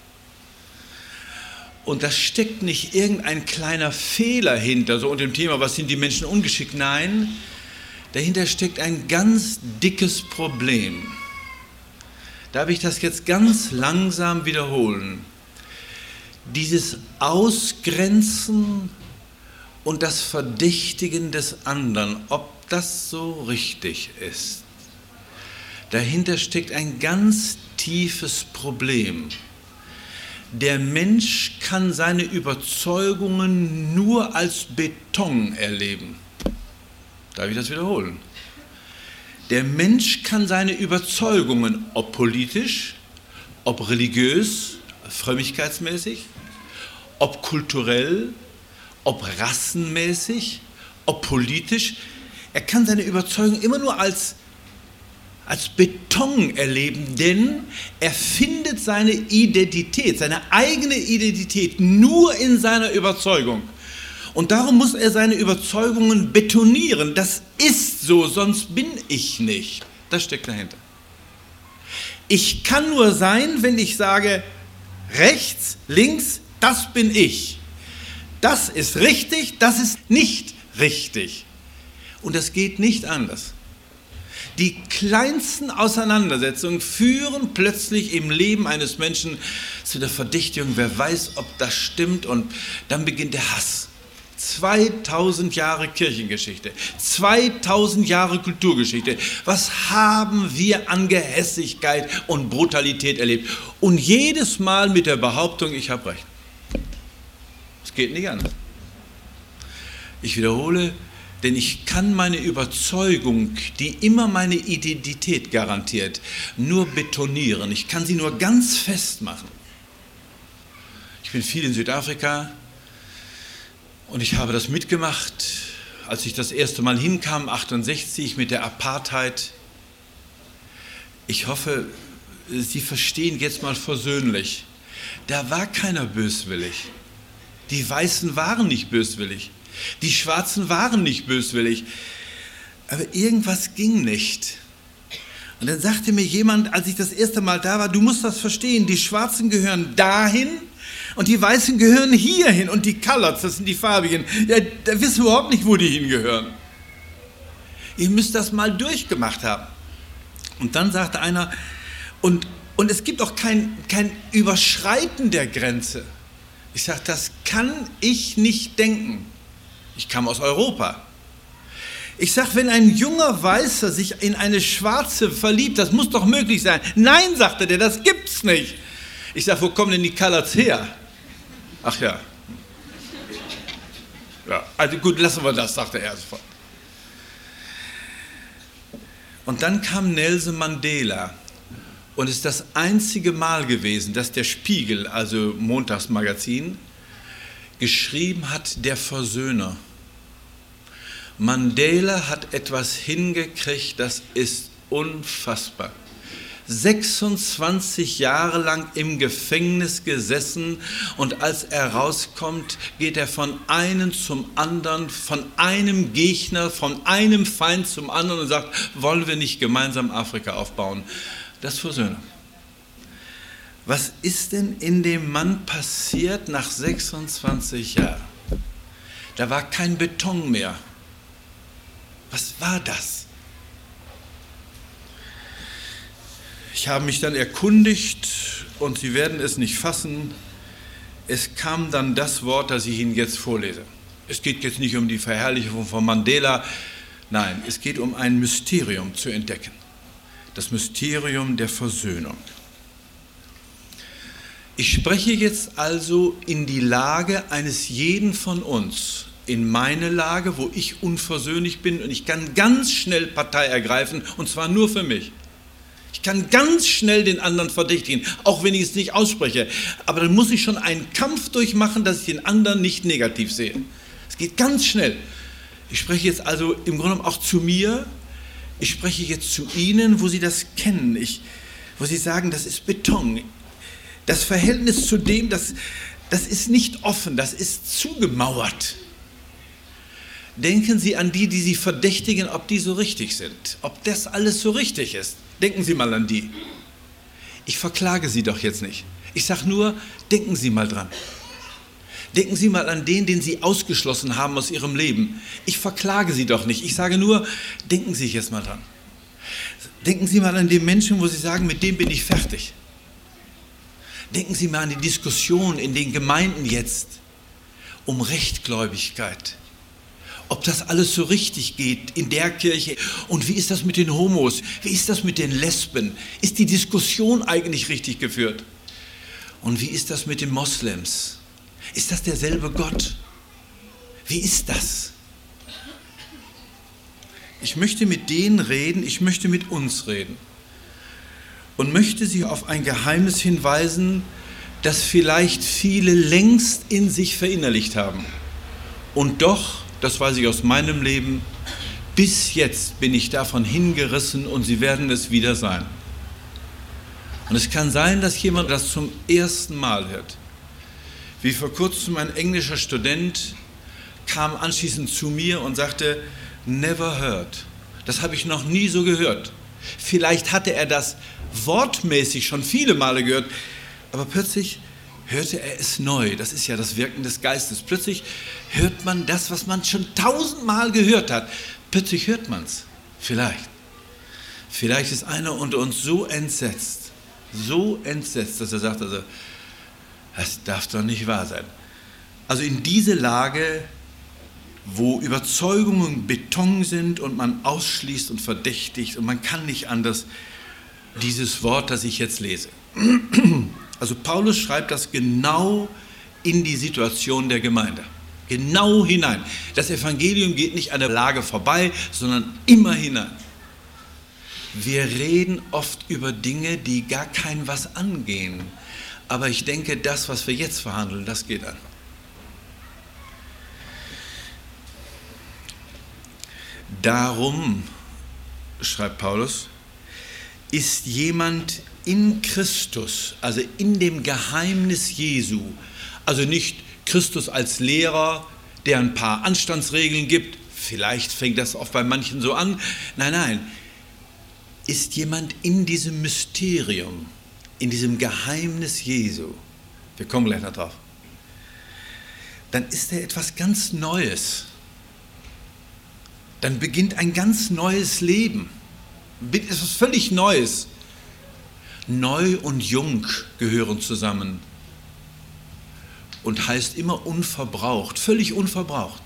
Und da steckt nicht irgendein kleiner Fehler hinter, so unter dem Thema, was sind die Menschen ungeschickt? Nein, dahinter steckt ein ganz dickes Problem. Darf ich das jetzt ganz langsam wiederholen? Dieses Ausgrenzen und das Verdächtigen des anderen, ob das so richtig ist. Dahinter steckt ein ganz tiefes Problem. Der Mensch kann seine Überzeugungen nur als Beton erleben. Darf ich das wiederholen? Der Mensch kann seine Überzeugungen, ob politisch, ob religiös, frömmigkeitsmäßig, ob kulturell, ob rassenmäßig, ob politisch, er kann seine Überzeugungen immer nur als Beton erleben, denn er findet seine Identität, seine eigene Identität nur in seiner Überzeugung. Und darum muss er seine Überzeugungen betonieren. Das ist so, sonst bin ich nicht. Das steckt dahinter. Ich kann nur sein, wenn ich sage, rechts, links, das bin ich. Das ist richtig, das ist nicht richtig. Und das geht nicht anders. Die kleinsten Auseinandersetzungen führen plötzlich im Leben eines Menschen zu der Verdächtigung, wer weiß, ob das stimmt, und dann beginnt der Hass. 2000 Jahre Kirchengeschichte, 2000 Jahre Kulturgeschichte. Was haben wir an Gehässigkeit und Brutalität erlebt? Und jedes Mal mit der Behauptung, ich habe recht. Es geht nicht anders. Ich wiederhole, denn ich kann meine Überzeugung, die immer meine Identität garantiert, nur betonieren. Ich kann sie nur ganz fest machen. Ich bin viel in Südafrika und ich habe das mitgemacht, als ich das erste Mal hinkam, 68, mit der Apartheid. Ich hoffe, Sie verstehen jetzt mal versöhnlich. Da war keiner böswillig. Die Weißen waren nicht böswillig. Die Schwarzen waren nicht böswillig, aber irgendwas ging nicht. Und dann sagte mir jemand, als ich das erste Mal da war, du musst das verstehen, die Schwarzen gehören dahin und die Weißen gehören hierhin und die Coloreds, das sind die Farbigen, ja, da wissen wir überhaupt nicht, wo die hingehören. Ihr müsst das mal durchgemacht haben. Und dann sagte einer, und es gibt auch kein Überschreiten der Grenze. Ich sage, das kann ich nicht denken. Ich kam aus Europa. Ich sage, wenn ein junger Weißer sich in eine Schwarze verliebt, das muss doch möglich sein. Nein, sagte der, das gibt's nicht. Ich sage, wo kommen denn die Coloreds her? Ach ja. Ja, also gut, lassen wir das, sagte er sofort. Und dann kam Nelson Mandela. Und es ist das einzige Mal gewesen, dass der Spiegel, also Montagsmagazin, geschrieben hat, der Versöhner. Mandela hat etwas hingekriegt, das ist unfassbar. 26 Jahre lang im Gefängnis gesessen und als er rauskommt, geht er von einem zum anderen, von einem Gegner, von einem Feind zum anderen und sagt, wollen wir nicht gemeinsam Afrika aufbauen? Das ist Versöhnung. Was ist denn in dem Mann passiert nach 26 Jahren? Da war kein Beton mehr. Was war das? Ich habe mich dann erkundigt und Sie werden es nicht fassen. Es kam dann das Wort, das ich Ihnen jetzt vorlese. Es geht jetzt nicht um die Verherrlichung von Mandela. Nein, es geht um ein Mysterium zu entdecken. Das Mysterium der Versöhnung. Ich spreche jetzt also in die Lage eines jeden von uns, in meine Lage, wo ich unversöhnlich bin und ich kann ganz schnell Partei ergreifen und zwar nur für mich. Ich kann ganz schnell den anderen verdächtigen, auch wenn ich es nicht ausspreche. Aber dann muss ich schon einen Kampf durchmachen, dass ich den anderen nicht negativ sehe. Es geht ganz schnell. Ich spreche jetzt also im Grunde genommen auch zu mir. Ich spreche jetzt zu Ihnen, wo Sie das kennen. Wo Sie sagen, das ist Beton. Das Verhältnis zu dem, das ist nicht offen, das ist zugemauert. Denken Sie an die Sie verdächtigen, ob die so richtig sind, ob das alles so richtig ist. Denken Sie mal an die. Ich verklage Sie doch jetzt nicht. Ich sage nur, denken Sie mal dran. Denken Sie mal an den Sie ausgeschlossen haben aus Ihrem Leben. Ich verklage Sie doch nicht. Ich sage nur, denken Sie jetzt mal dran. Denken Sie mal an den Menschen, wo Sie sagen, mit dem bin ich fertig. Denken Sie mal an die Diskussion in den Gemeinden jetzt um Rechtgläubigkeit. Ob das alles so richtig geht in der Kirche und wie ist das mit den Homos, wie ist das mit den Lesben, ist die Diskussion eigentlich richtig geführt? Und wie ist das mit den Moslems? Ist das derselbe Gott? Wie ist das? Ich möchte mit denen reden, ich möchte mit uns reden und möchte Sie auf ein Geheimnis hinweisen, das vielleicht viele längst in sich verinnerlicht haben und doch, das weiß ich aus meinem Leben, bis jetzt bin ich davon hingerissen und Sie werden es wieder sein. Und es kann sein, dass jemand das zum ersten Mal hört. Wie vor kurzem ein englischer Student kam anschließend zu mir und sagte, never heard. Das habe ich noch nie so gehört. Vielleicht hatte er das wortmäßig schon viele Male gehört, aber plötzlich hörte er es neu. Das ist ja das Wirken des Geistes. Plötzlich hört man das, was man schon 1000-mal gehört hat. Plötzlich hört man es. Vielleicht. Vielleicht ist einer unter uns so entsetzt, dass er sagt, also, das darf doch nicht wahr sein. Also in diese Lage, wo Überzeugungen Beton sind und man ausschließt und verdächtigt und man kann nicht anders, dieses Wort, das ich jetzt lese. Also Paulus schreibt das genau in die Situation der Gemeinde. Genau hinein. Das Evangelium geht nicht an der Lage vorbei, sondern immer hinein. Wir reden oft über Dinge, die gar kein was angehen. Aber ich denke, das, was wir jetzt verhandeln, das geht an. Darum, schreibt Paulus, ist jemand in Christus, also in dem Geheimnis Jesu, also nicht Christus als Lehrer, der ein paar Anstandsregeln gibt, vielleicht fängt das oft bei manchen so an, nein, ist jemand in diesem Mysterium, in diesem Geheimnis Jesu, wir kommen gleich noch drauf, dann ist er etwas ganz Neues. Dann beginnt ein ganz neues Leben. Etwas völlig Neues. Neu und jung gehören zusammen und heißt immer unverbraucht, völlig unverbraucht.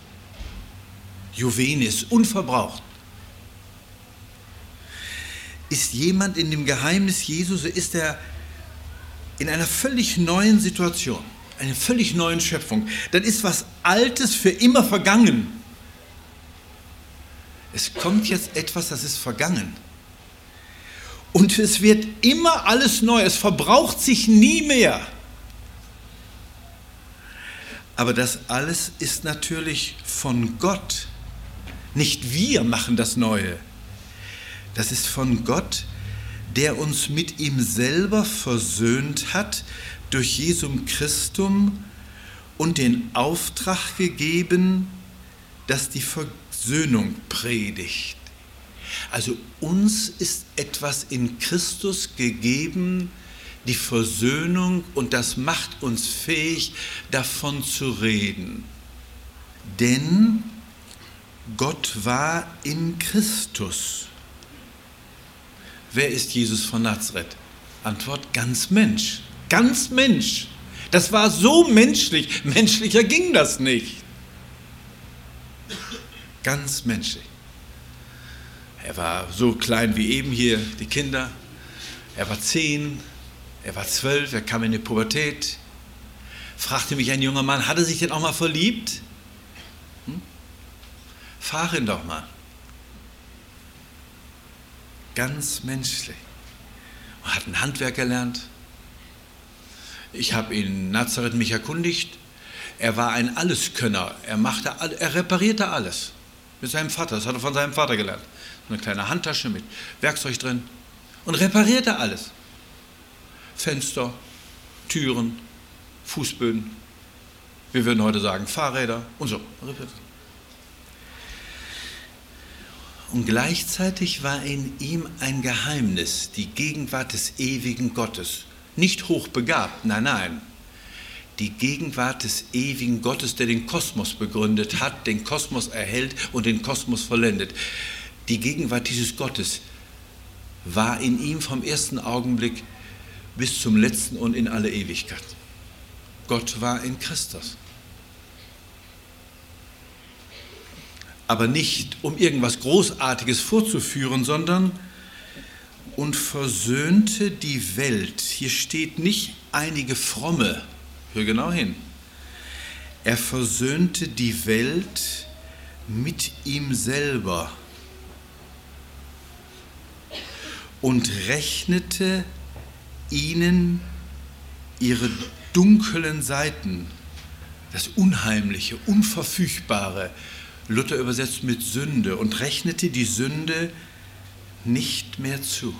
Juvenis, unverbraucht. Ist jemand in dem Geheimnis Jesu, so ist er in einer völlig neuen Situation, einer völlig neuen Schöpfung. Dann ist was Altes für immer vergangen. Es kommt jetzt etwas, das ist vergangen. Und es wird immer alles neu. Es verbraucht sich nie mehr. Aber das alles ist natürlich von Gott. Nicht wir machen das Neue. Das ist von Gott, der uns mit ihm selber versöhnt hat durch Jesum Christum und den Auftrag gegeben, dass die Versöhnung predigt. Also uns ist etwas in Christus gegeben, die Versöhnung, und das macht uns fähig, davon zu reden. Denn Gott war in Christus. Wer ist Jesus von Nazareth? Antwort: ganz Mensch. Ganz Mensch. Das war so menschlich. Menschlicher ging das nicht. Ganz menschlich. Er war so klein wie eben hier die Kinder. Er war 10, er war 12, er kam in die Pubertät. Fragte mich ein junger Mann: Hat er sich denn auch mal verliebt? Frag ihn doch mal. Ganz menschlich. Er hat ein Handwerk gelernt. Ich habe ihn in Nazareth mich erkundigt. Er war ein Alleskönner. Er reparierte alles. Mit seinem Vater. Das hat er von seinem Vater gelernt. Eine kleine Handtasche mit Werkzeug drin. Und reparierte alles. Fenster, Türen, Fußböden. Wir würden heute sagen Fahrräder und so. Und gleichzeitig war in ihm ein Geheimnis, die Gegenwart des ewigen Gottes. Nicht hochbegabt, nein, nein. Die Gegenwart des ewigen Gottes, der den Kosmos begründet hat, den Kosmos erhält und den Kosmos vollendet. Die Gegenwart dieses Gottes war in ihm vom ersten Augenblick bis zum letzten und in alle Ewigkeit. Gott war in Christus. Aber nicht, um irgendwas Großartiges vorzuführen, sondern und versöhnte die Welt. Hier steht nicht einige Fromme, hör genau hin. Er versöhnte die Welt mit ihm selber und rechnete ihnen ihre dunklen Seiten, das Unheimliche, Unverfügbare, Luther übersetzt mit Sünde, und rechnete die Sünde nicht mehr zu.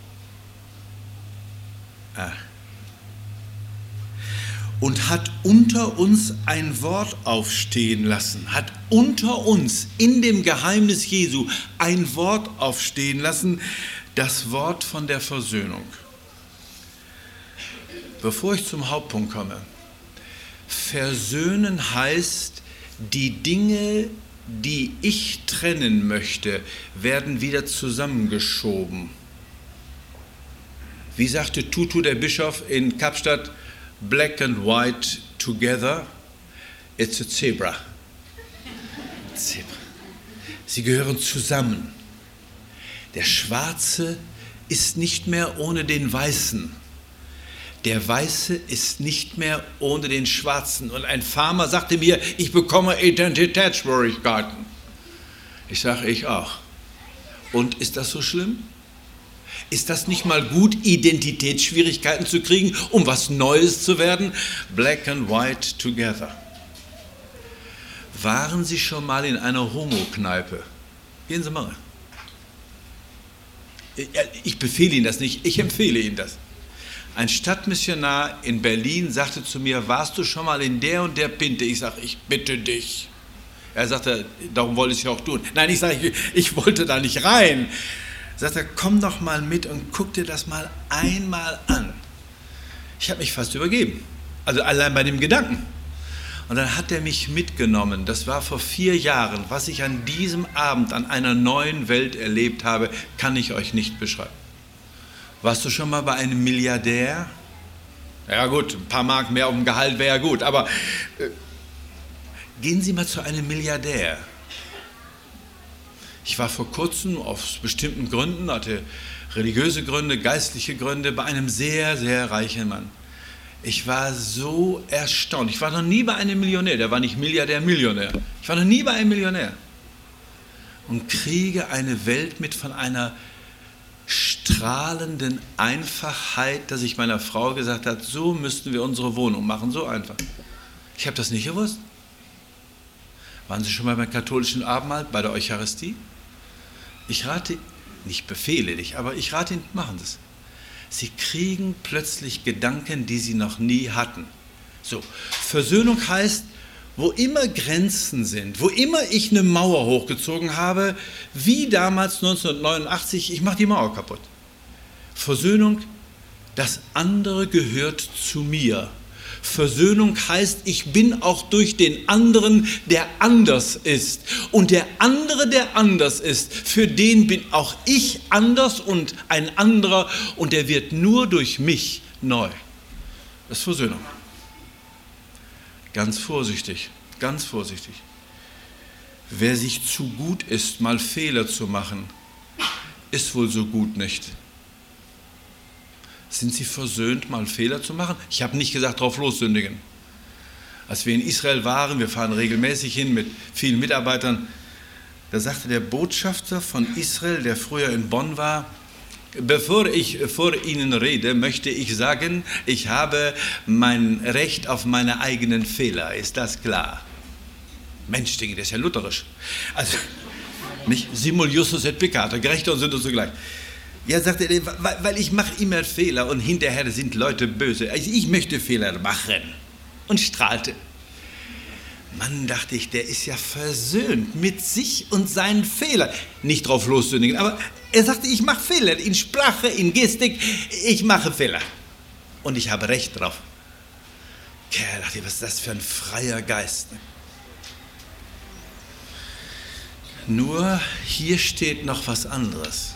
Und hat unter uns ein Wort aufstehen lassen, hat unter uns in dem Geheimnis Jesu ein Wort aufstehen lassen, das Wort von der Versöhnung. Bevor ich zum Hauptpunkt komme: Versöhnen heißt, die Dinge, die ich trennen möchte, werden wieder zusammengeschoben. Wie sagte Tutu, der Bischof in Kapstadt: Black and white together, it's a zebra. Sie gehören zusammen. Der Schwarze ist nicht mehr ohne den Weißen. Der Weiße ist nicht mehr ohne den Schwarzen. Und ein Farmer sagte mir: Ich bekomme Identitätsschwierigkeiten. Ich sage: Ich auch. Und ist das so schlimm? Ist das nicht mal gut, Identitätsschwierigkeiten zu kriegen, um was Neues zu werden? Black and white together. Waren Sie schon mal in einer Homo-Kneipe? Gehen Sie mal. Ich befehle Ihnen das nicht, ich empfehle Ihnen das. Ein Stadtmissionar in Berlin sagte zu mir: Warst du schon mal in der und der Pinte? Ich sage: Ich bitte dich. Er sagte: Darum wollte ich es ja auch tun. Nein, ich sage: Ich wollte da nicht rein. Sagt er: Komm doch mal mit und guck dir das mal einmal an. Ich habe mich fast übergeben, also allein bei dem Gedanken. Und dann hat er mich mitgenommen. Das war vor 4 Jahren. Was ich an diesem Abend an einer neuen Welt erlebt habe, kann ich euch nicht beschreiben. Warst du schon mal bei einem Milliardär? Ja gut, ein paar Mark mehr auf dem Gehalt wäre ja gut, aber gehen Sie mal zu einem Milliardär. Ich war vor kurzem aus bestimmten Gründen, hatte religiöse Gründe, geistliche Gründe, bei einem sehr, sehr reichen Mann. Ich war so erstaunt. Ich war noch nie bei einem Millionär. Der war nicht Milliardär, Millionär. Ich war noch nie bei einem Millionär. Und kriege eine Welt mit von einer strahlenden Einfachheit, dass ich meiner Frau gesagt habe: So müssten wir unsere Wohnung machen, so einfach. Ich habe das nicht gewusst. Waren Sie schon mal beim katholischen Abendmahl, bei der Eucharistie? Ich rate, nicht befehle dich, aber ich rate Ihnen, machen Sie es. Sie kriegen plötzlich Gedanken, die sie noch nie hatten. So, Versöhnung heißt, wo immer Grenzen sind, wo immer ich eine Mauer hochgezogen habe, wie damals 1989, ich mache die Mauer kaputt. Versöhnung, das andere gehört zu mir. Versöhnung heißt, ich bin auch durch den anderen, der anders ist. Und der andere, der anders ist, für den bin auch ich anders und ein anderer. Und der wird nur durch mich neu. Das ist Versöhnung. Ganz vorsichtig, ganz vorsichtig. Wer sich zu gut ist, mal Fehler zu machen, ist wohl so gut nicht. Sind Sie versöhnt, mal Fehler zu machen? Ich habe nicht gesagt, drauf lossündigen. Als wir in Israel waren, wir fahren regelmäßig hin mit vielen Mitarbeitern, da sagte der Botschafter von Israel, der früher in Bonn war, bevor ich vor Ihnen rede, möchte ich sagen, ich habe mein Recht auf meine eigenen Fehler. Ist das klar? Mensch, Dinge, das ist ja lutherisch. Also, nicht simul justus et peccata, Gerechte und Sünder zugleich. Ja, sagte er, weil ich mache immer Fehler und hinterher sind Leute böse. Also ich möchte Fehler machen. Und strahlte. Mann, dachte ich, der ist ja versöhnt mit sich und seinen Fehlern. Nicht drauf lossündigen, aber er sagte, ich mache Fehler in Sprache, in Gestik, ich mache Fehler. Und ich habe Recht drauf. Kerl, dachte ich, was ist das für ein freier Geist. Nur hier steht noch was anderes.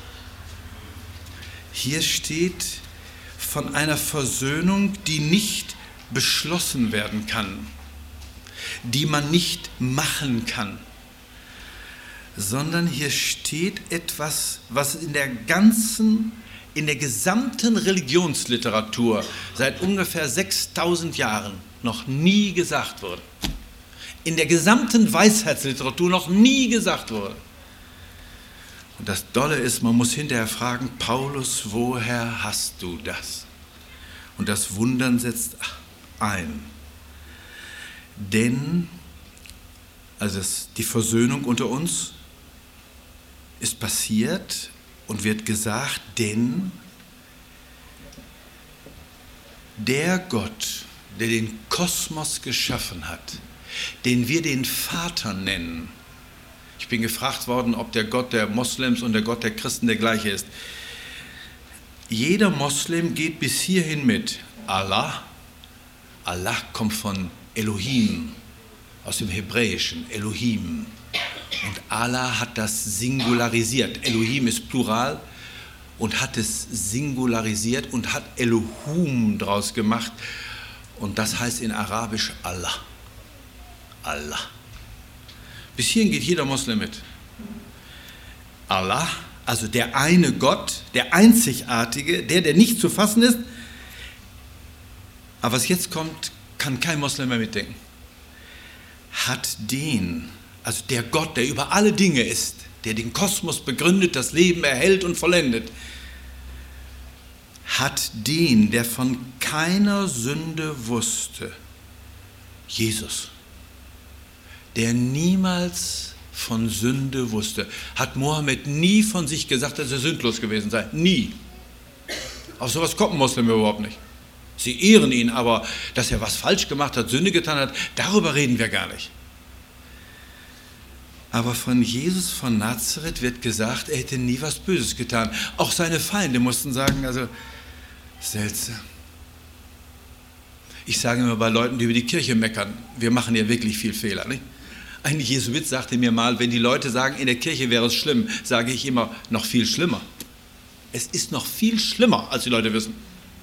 Hier steht von einer Versöhnung, die nicht beschlossen werden kann, die man nicht machen kann, sondern hier steht etwas, was in der gesamten Religionsliteratur seit ungefähr 6000 Jahren noch nie gesagt wurde. In der gesamten Weisheitsliteratur noch nie gesagt wurde. Und das Dolle ist, man muss hinterher fragen, Paulus, woher hast du das? Und das Wundern setzt ein. Denn, also die Versöhnung unter uns ist passiert und wird gesagt, denn der Gott, der den Kosmos geschaffen hat, den wir den Vater nennen. Ich bin gefragt worden, ob der Gott der Moslems und der Gott der Christen der gleiche ist. Jeder Moslem geht bis hierhin mit Allah. Allah kommt von Elohim, aus dem Hebräischen, Elohim. Und Allah hat das singularisiert. Elohim ist Plural und hat es singularisiert und hat Elohum draus gemacht. Und das heißt in Arabisch Allah. Allah. Bis hierhin geht jeder Moslem mit. Allah, also der eine Gott, der Einzigartige, der nicht zu fassen ist. Aber was jetzt kommt, kann kein Moslem mehr mitdenken. Hat den, also der Gott, der über alle Dinge ist, der den Kosmos begründet, das Leben erhält und vollendet, hat den, der von keiner Sünde wusste, Jesus, der niemals von Sünde wusste, hat Mohammed nie von sich gesagt, dass er sündlos gewesen sei. Nie. Auf sowas kommt ein Moslem überhaupt nicht. Sie ehren ihn, aber dass er was falsch gemacht hat, Sünde getan hat, darüber reden wir gar nicht. Aber von Jesus von Nazareth wird gesagt, er hätte nie was Böses getan. Auch seine Feinde mussten sagen, also seltsam. Ich sage immer bei Leuten, die über die Kirche meckern, wir machen ja wirklich viel Fehler, nicht? Ein Jesuit sagte mir mal, wenn die Leute sagen, in der Kirche wäre es schlimm, sage ich immer, noch viel schlimmer. Es ist noch viel schlimmer, als die Leute wissen.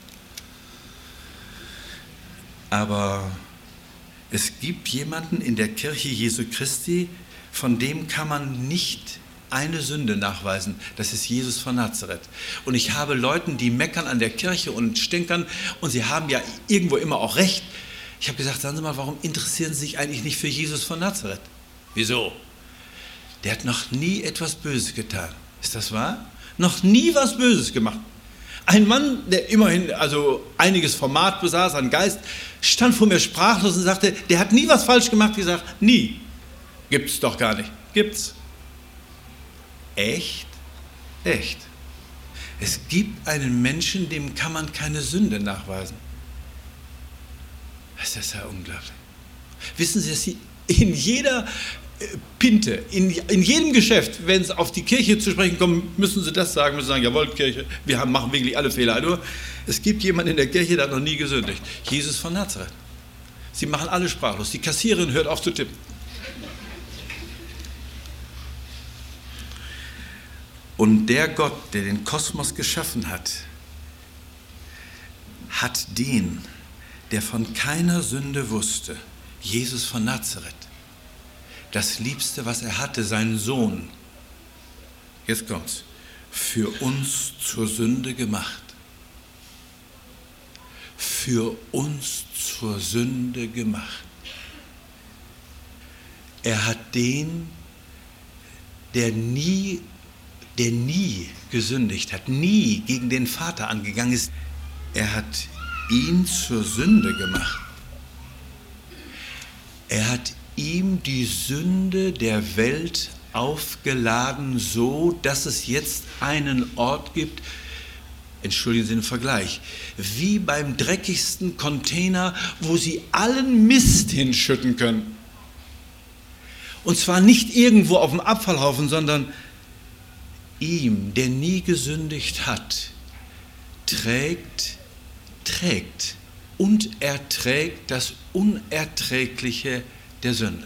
Aber es gibt jemanden in der Kirche Jesu Christi, von dem kann man nicht eine Sünde nachweisen. Das ist Jesus von Nazareth. Und ich habe Leuten, die meckern an der Kirche und stänkern, und sie haben ja irgendwo immer auch recht. Ich habe gesagt, sagen Sie mal, warum interessieren Sie sich eigentlich nicht für Jesus von Nazareth? Wieso? Der hat noch nie etwas Böses getan. Ist das wahr? Noch nie was Böses gemacht. Ein Mann, der immerhin also einiges Format besaß an Geist, stand vor mir sprachlos und sagte, der hat nie was falsch gemacht. Ich sage, nie. Gibt's doch gar nicht. Gibt's. Echt? Echt. Es gibt einen Menschen, dem kann man keine Sünde nachweisen. Das ist ja unglaublich. Wissen Sie, dass Sie in jeder Pinte, in jedem Geschäft, wenn es auf die Kirche zu sprechen kommt, müssen Sie das sagen, müssen Sie sagen, jawohl, Kirche, wir machen wirklich alle Fehler. Nur, es gibt jemanden in der Kirche, der hat noch nie gesündigt. Jesus von Nazareth. Sie machen alle sprachlos. Die Kassiererin hört auf zu tippen. Und der Gott, der den Kosmos geschaffen hat, hat den, der von keiner Sünde wusste, Jesus von Nazareth, das Liebste, was er hatte, seinen Sohn, jetzt kommt's, für uns zur Sünde gemacht. Für uns zur Sünde gemacht. Er hat den, der nie gesündigt hat, nie gegen den Vater angegangen ist, er hat ihn zur Sünde gemacht. Er hat ihm die Sünde der Welt aufgeladen, so dass es jetzt einen Ort gibt, entschuldigen Sie den Vergleich, wie beim dreckigsten Container, wo Sie allen Mist hinschütten können. Und zwar nicht irgendwo auf dem Abfallhaufen, sondern ihm, der nie gesündigt hat, trägt und erträgt das Unerträgliche der Sünde.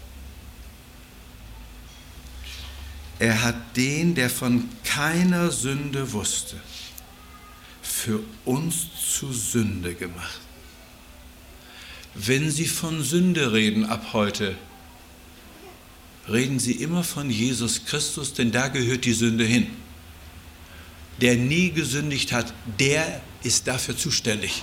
Er hat den, der von keiner Sünde wusste, für uns zu Sünde gemacht. Wenn Sie von Sünde reden ab heute, reden Sie immer von Jesus Christus, denn da gehört die Sünde hin. Der nie gesündigt hat, der ist dafür zuständig.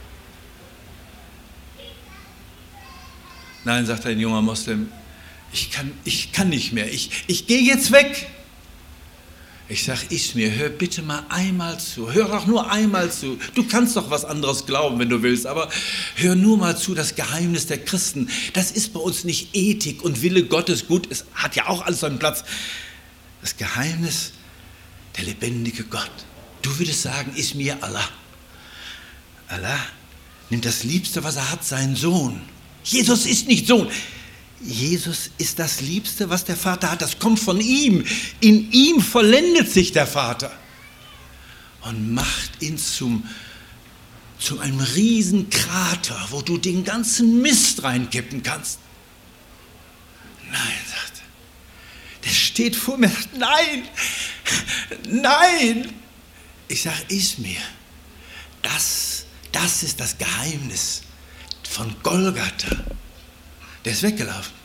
Nein, sagt ein junger Moslem, ich kann nicht mehr, ich gehe jetzt weg. Ich sage, Ismir, hör bitte mal einmal zu, hör doch nur einmal zu. Du kannst doch was anderes glauben, wenn du willst, aber hör nur mal zu, das Geheimnis der Christen, das ist bei uns nicht Ethik und Wille Gottes, gut, es hat ja auch alles seinen Platz. Das Geheimnis, der lebendige Gott. Du würdest sagen, Ismir, Allah. Allah nimmt das Liebste, was er hat, seinen Sohn. Jesus ist nicht Sohn. Jesus ist das Liebste, was der Vater hat. Das kommt von ihm. In ihm vollendet sich der Vater und macht ihn zu einem Riesenkrater, wo du den ganzen Mist reinkippen kannst. Nein, sagt er. Der steht vor mir. Nein. Ich sage, Ismir, das ist das Geheimnis von Golgatha. Der ist weggelaufen.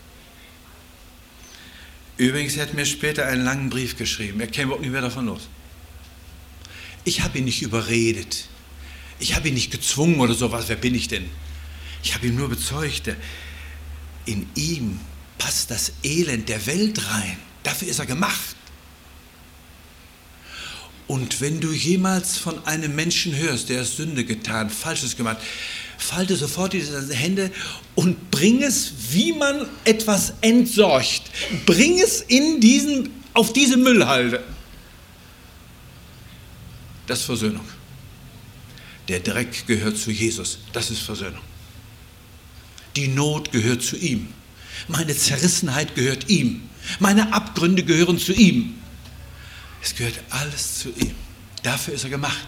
Übrigens, er hat mir später einen langen Brief geschrieben. Er käme auch nicht mehr davon los. Ich habe ihn nicht überredet. Ich habe ihn nicht gezwungen oder sowas. Wer bin ich denn? Ich habe ihm nur bezeugt, in ihm passt das Elend der Welt rein. Dafür ist er gemacht. Und wenn du jemals von einem Menschen hörst, der es Sünde getan, Falsches gemacht, falte sofort diese Hände und bring es, wie man etwas entsorgt. Bring es auf diese Müllhalde. Das ist Versöhnung. Der Dreck gehört zu Jesus. Das ist Versöhnung. Die Not gehört zu ihm. Meine Zerrissenheit gehört ihm. Meine Abgründe gehören zu ihm. Es gehört alles zu ihm. Dafür ist er gemacht.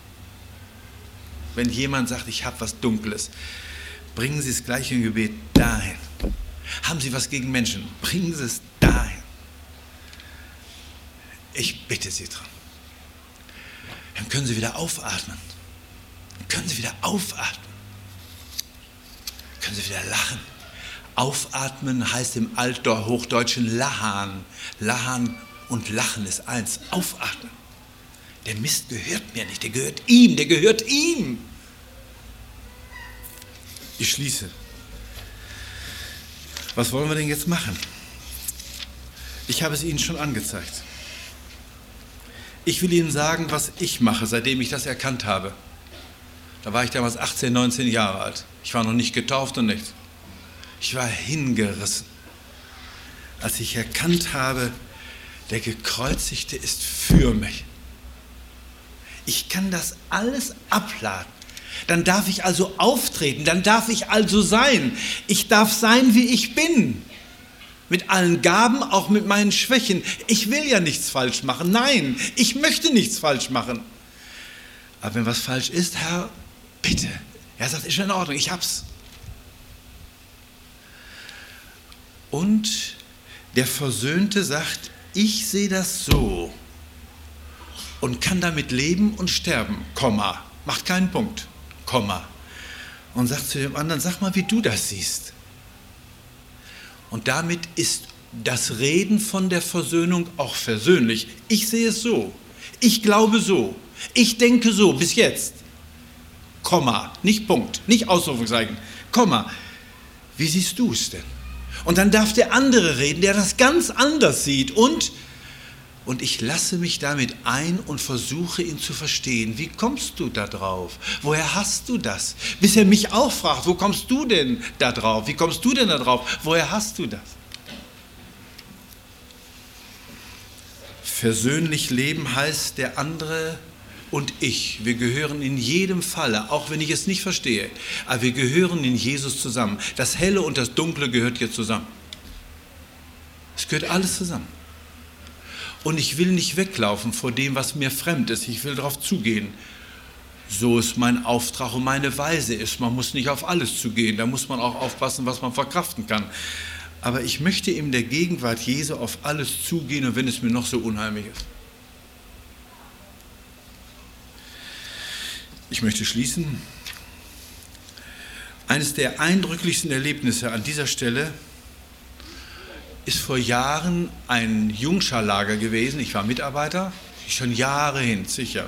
Wenn jemand sagt, ich habe was Dunkles, bringen Sie es gleich im Gebet dahin. Haben Sie was gegen Menschen, bringen Sie es dahin. Ich bitte Sie dran. Dann können Sie wieder aufatmen. Dann können Sie wieder aufatmen. Können Sie wieder lachen. Aufatmen heißt im Althochdeutschen Lahan. Lahan und Lachen ist eins. Aufatmen. Der Mist gehört mir nicht, der gehört ihm, der gehört ihm. Ich schließe. Was wollen wir denn jetzt machen? Ich habe es Ihnen schon angezeigt. Ich will Ihnen sagen, was ich mache, seitdem ich das erkannt habe. Da war ich damals 18, 19 Jahre alt. Ich war noch nicht getauft und nichts. Ich war hingerissen, als ich erkannt habe, der Gekreuzigte ist für mich. Ich kann das alles abladen. Dann darf ich also auftreten, dann darf ich also sein. Ich darf sein, wie ich bin. Mit allen Gaben, auch mit meinen Schwächen. Ich will ja nichts falsch machen. Nein, ich möchte nichts falsch machen. Aber wenn was falsch ist, Herr, bitte. Er sagt, ist schon in Ordnung, ich hab's. Und der Versöhnte sagt, ich sehe das so und kann damit leben und sterben, Komma, macht keinen Punkt, Komma. Und sagt zu dem anderen, sag mal, wie du das siehst. Und damit ist das Reden von der Versöhnung auch versöhnlich. Ich sehe es so, ich glaube so, ich denke so, bis jetzt, Komma, nicht Punkt, nicht Ausrufungszeichen, Komma. Wie siehst du es denn? Und dann darf der andere reden, der das ganz anders sieht. Und ich lasse mich damit ein und versuche, ihn zu verstehen. Wie kommst du da drauf? Woher hast du das? Bis er mich auch fragt, wo kommst du denn da drauf? Wie kommst du denn da drauf? Woher hast du das? Versöhnlich leben heißt, der andere und ich, wir gehören in jedem Falle, auch wenn ich es nicht verstehe, aber wir gehören in Jesus zusammen. Das Helle und das Dunkle gehört hier zusammen. Es gehört alles zusammen. Und ich will nicht weglaufen vor dem, was mir fremd ist. Ich will darauf zugehen. So ist mein Auftrag und meine Weise ist. Man muss nicht auf alles zugehen. Da muss man auch aufpassen, was man verkraften kann. Aber ich möchte in der Gegenwart Jesu auf alles zugehen, und wenn es mir noch so unheimlich ist. Ich möchte schließen. Eines der eindrücklichsten Erlebnisse an dieser Stelle ist vor Jahren ein Jungscharlager gewesen. Ich war Mitarbeiter, schon Jahre hin, sicher.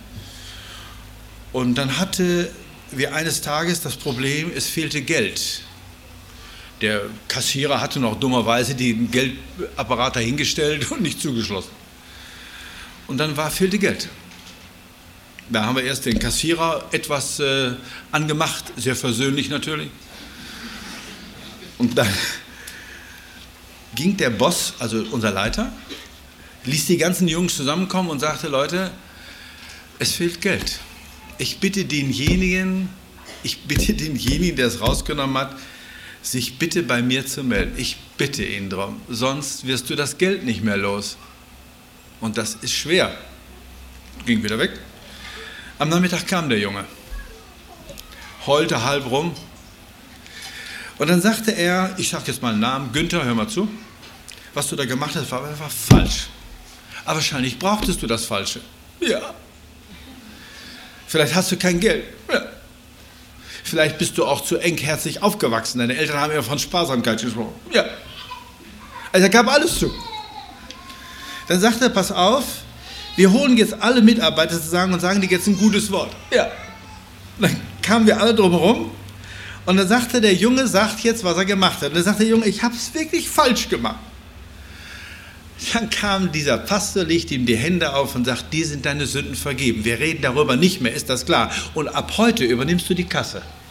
Und dann hatten wir eines Tages das Problem, es fehlte Geld. Der Kassierer hatte noch dummerweise den Geldapparat dahingestellt und nicht zugeschlossen. Und dann fehlte Geld. Da haben wir erst den Kassierer etwas angemacht, sehr versöhnlich natürlich. Und dann ging der Boss, also unser Leiter, ließ die ganzen Jungs zusammenkommen und sagte, Leute, es fehlt Geld. Ich bitte denjenigen, der es rausgenommen hat, sich bitte bei mir zu melden. Ich bitte ihn darum, sonst wirst du das Geld nicht mehr los. Und das ist schwer. Ging wieder weg. Am Nachmittag kam der Junge, heulte halb rum. Und dann sagte er, ich sage jetzt mal einen Namen, Günther, hör mal zu, was du da gemacht hast, war falsch. Aber wahrscheinlich brauchtest du das Falsche. Ja. Vielleicht hast du kein Geld. Ja. Vielleicht bist du auch zu engherzig aufgewachsen. Deine Eltern haben ja von Sparsamkeit gesprochen. Ja. Also er gab alles zu. Dann sagte er, pass auf, wir holen jetzt alle Mitarbeiter zusammen und sagen dir jetzt ein gutes Wort. Ja. Dann kamen wir alle drumherum und dann sagte der Junge, sagt jetzt, was er gemacht hat. Und dann sagte der Junge, ich habe es wirklich falsch gemacht. Dann kam dieser Pastor, legt ihm die Hände auf und sagt, dir sind deine Sünden vergeben. Wir reden darüber nicht mehr, ist das klar. Und ab heute übernimmst du die Kasse.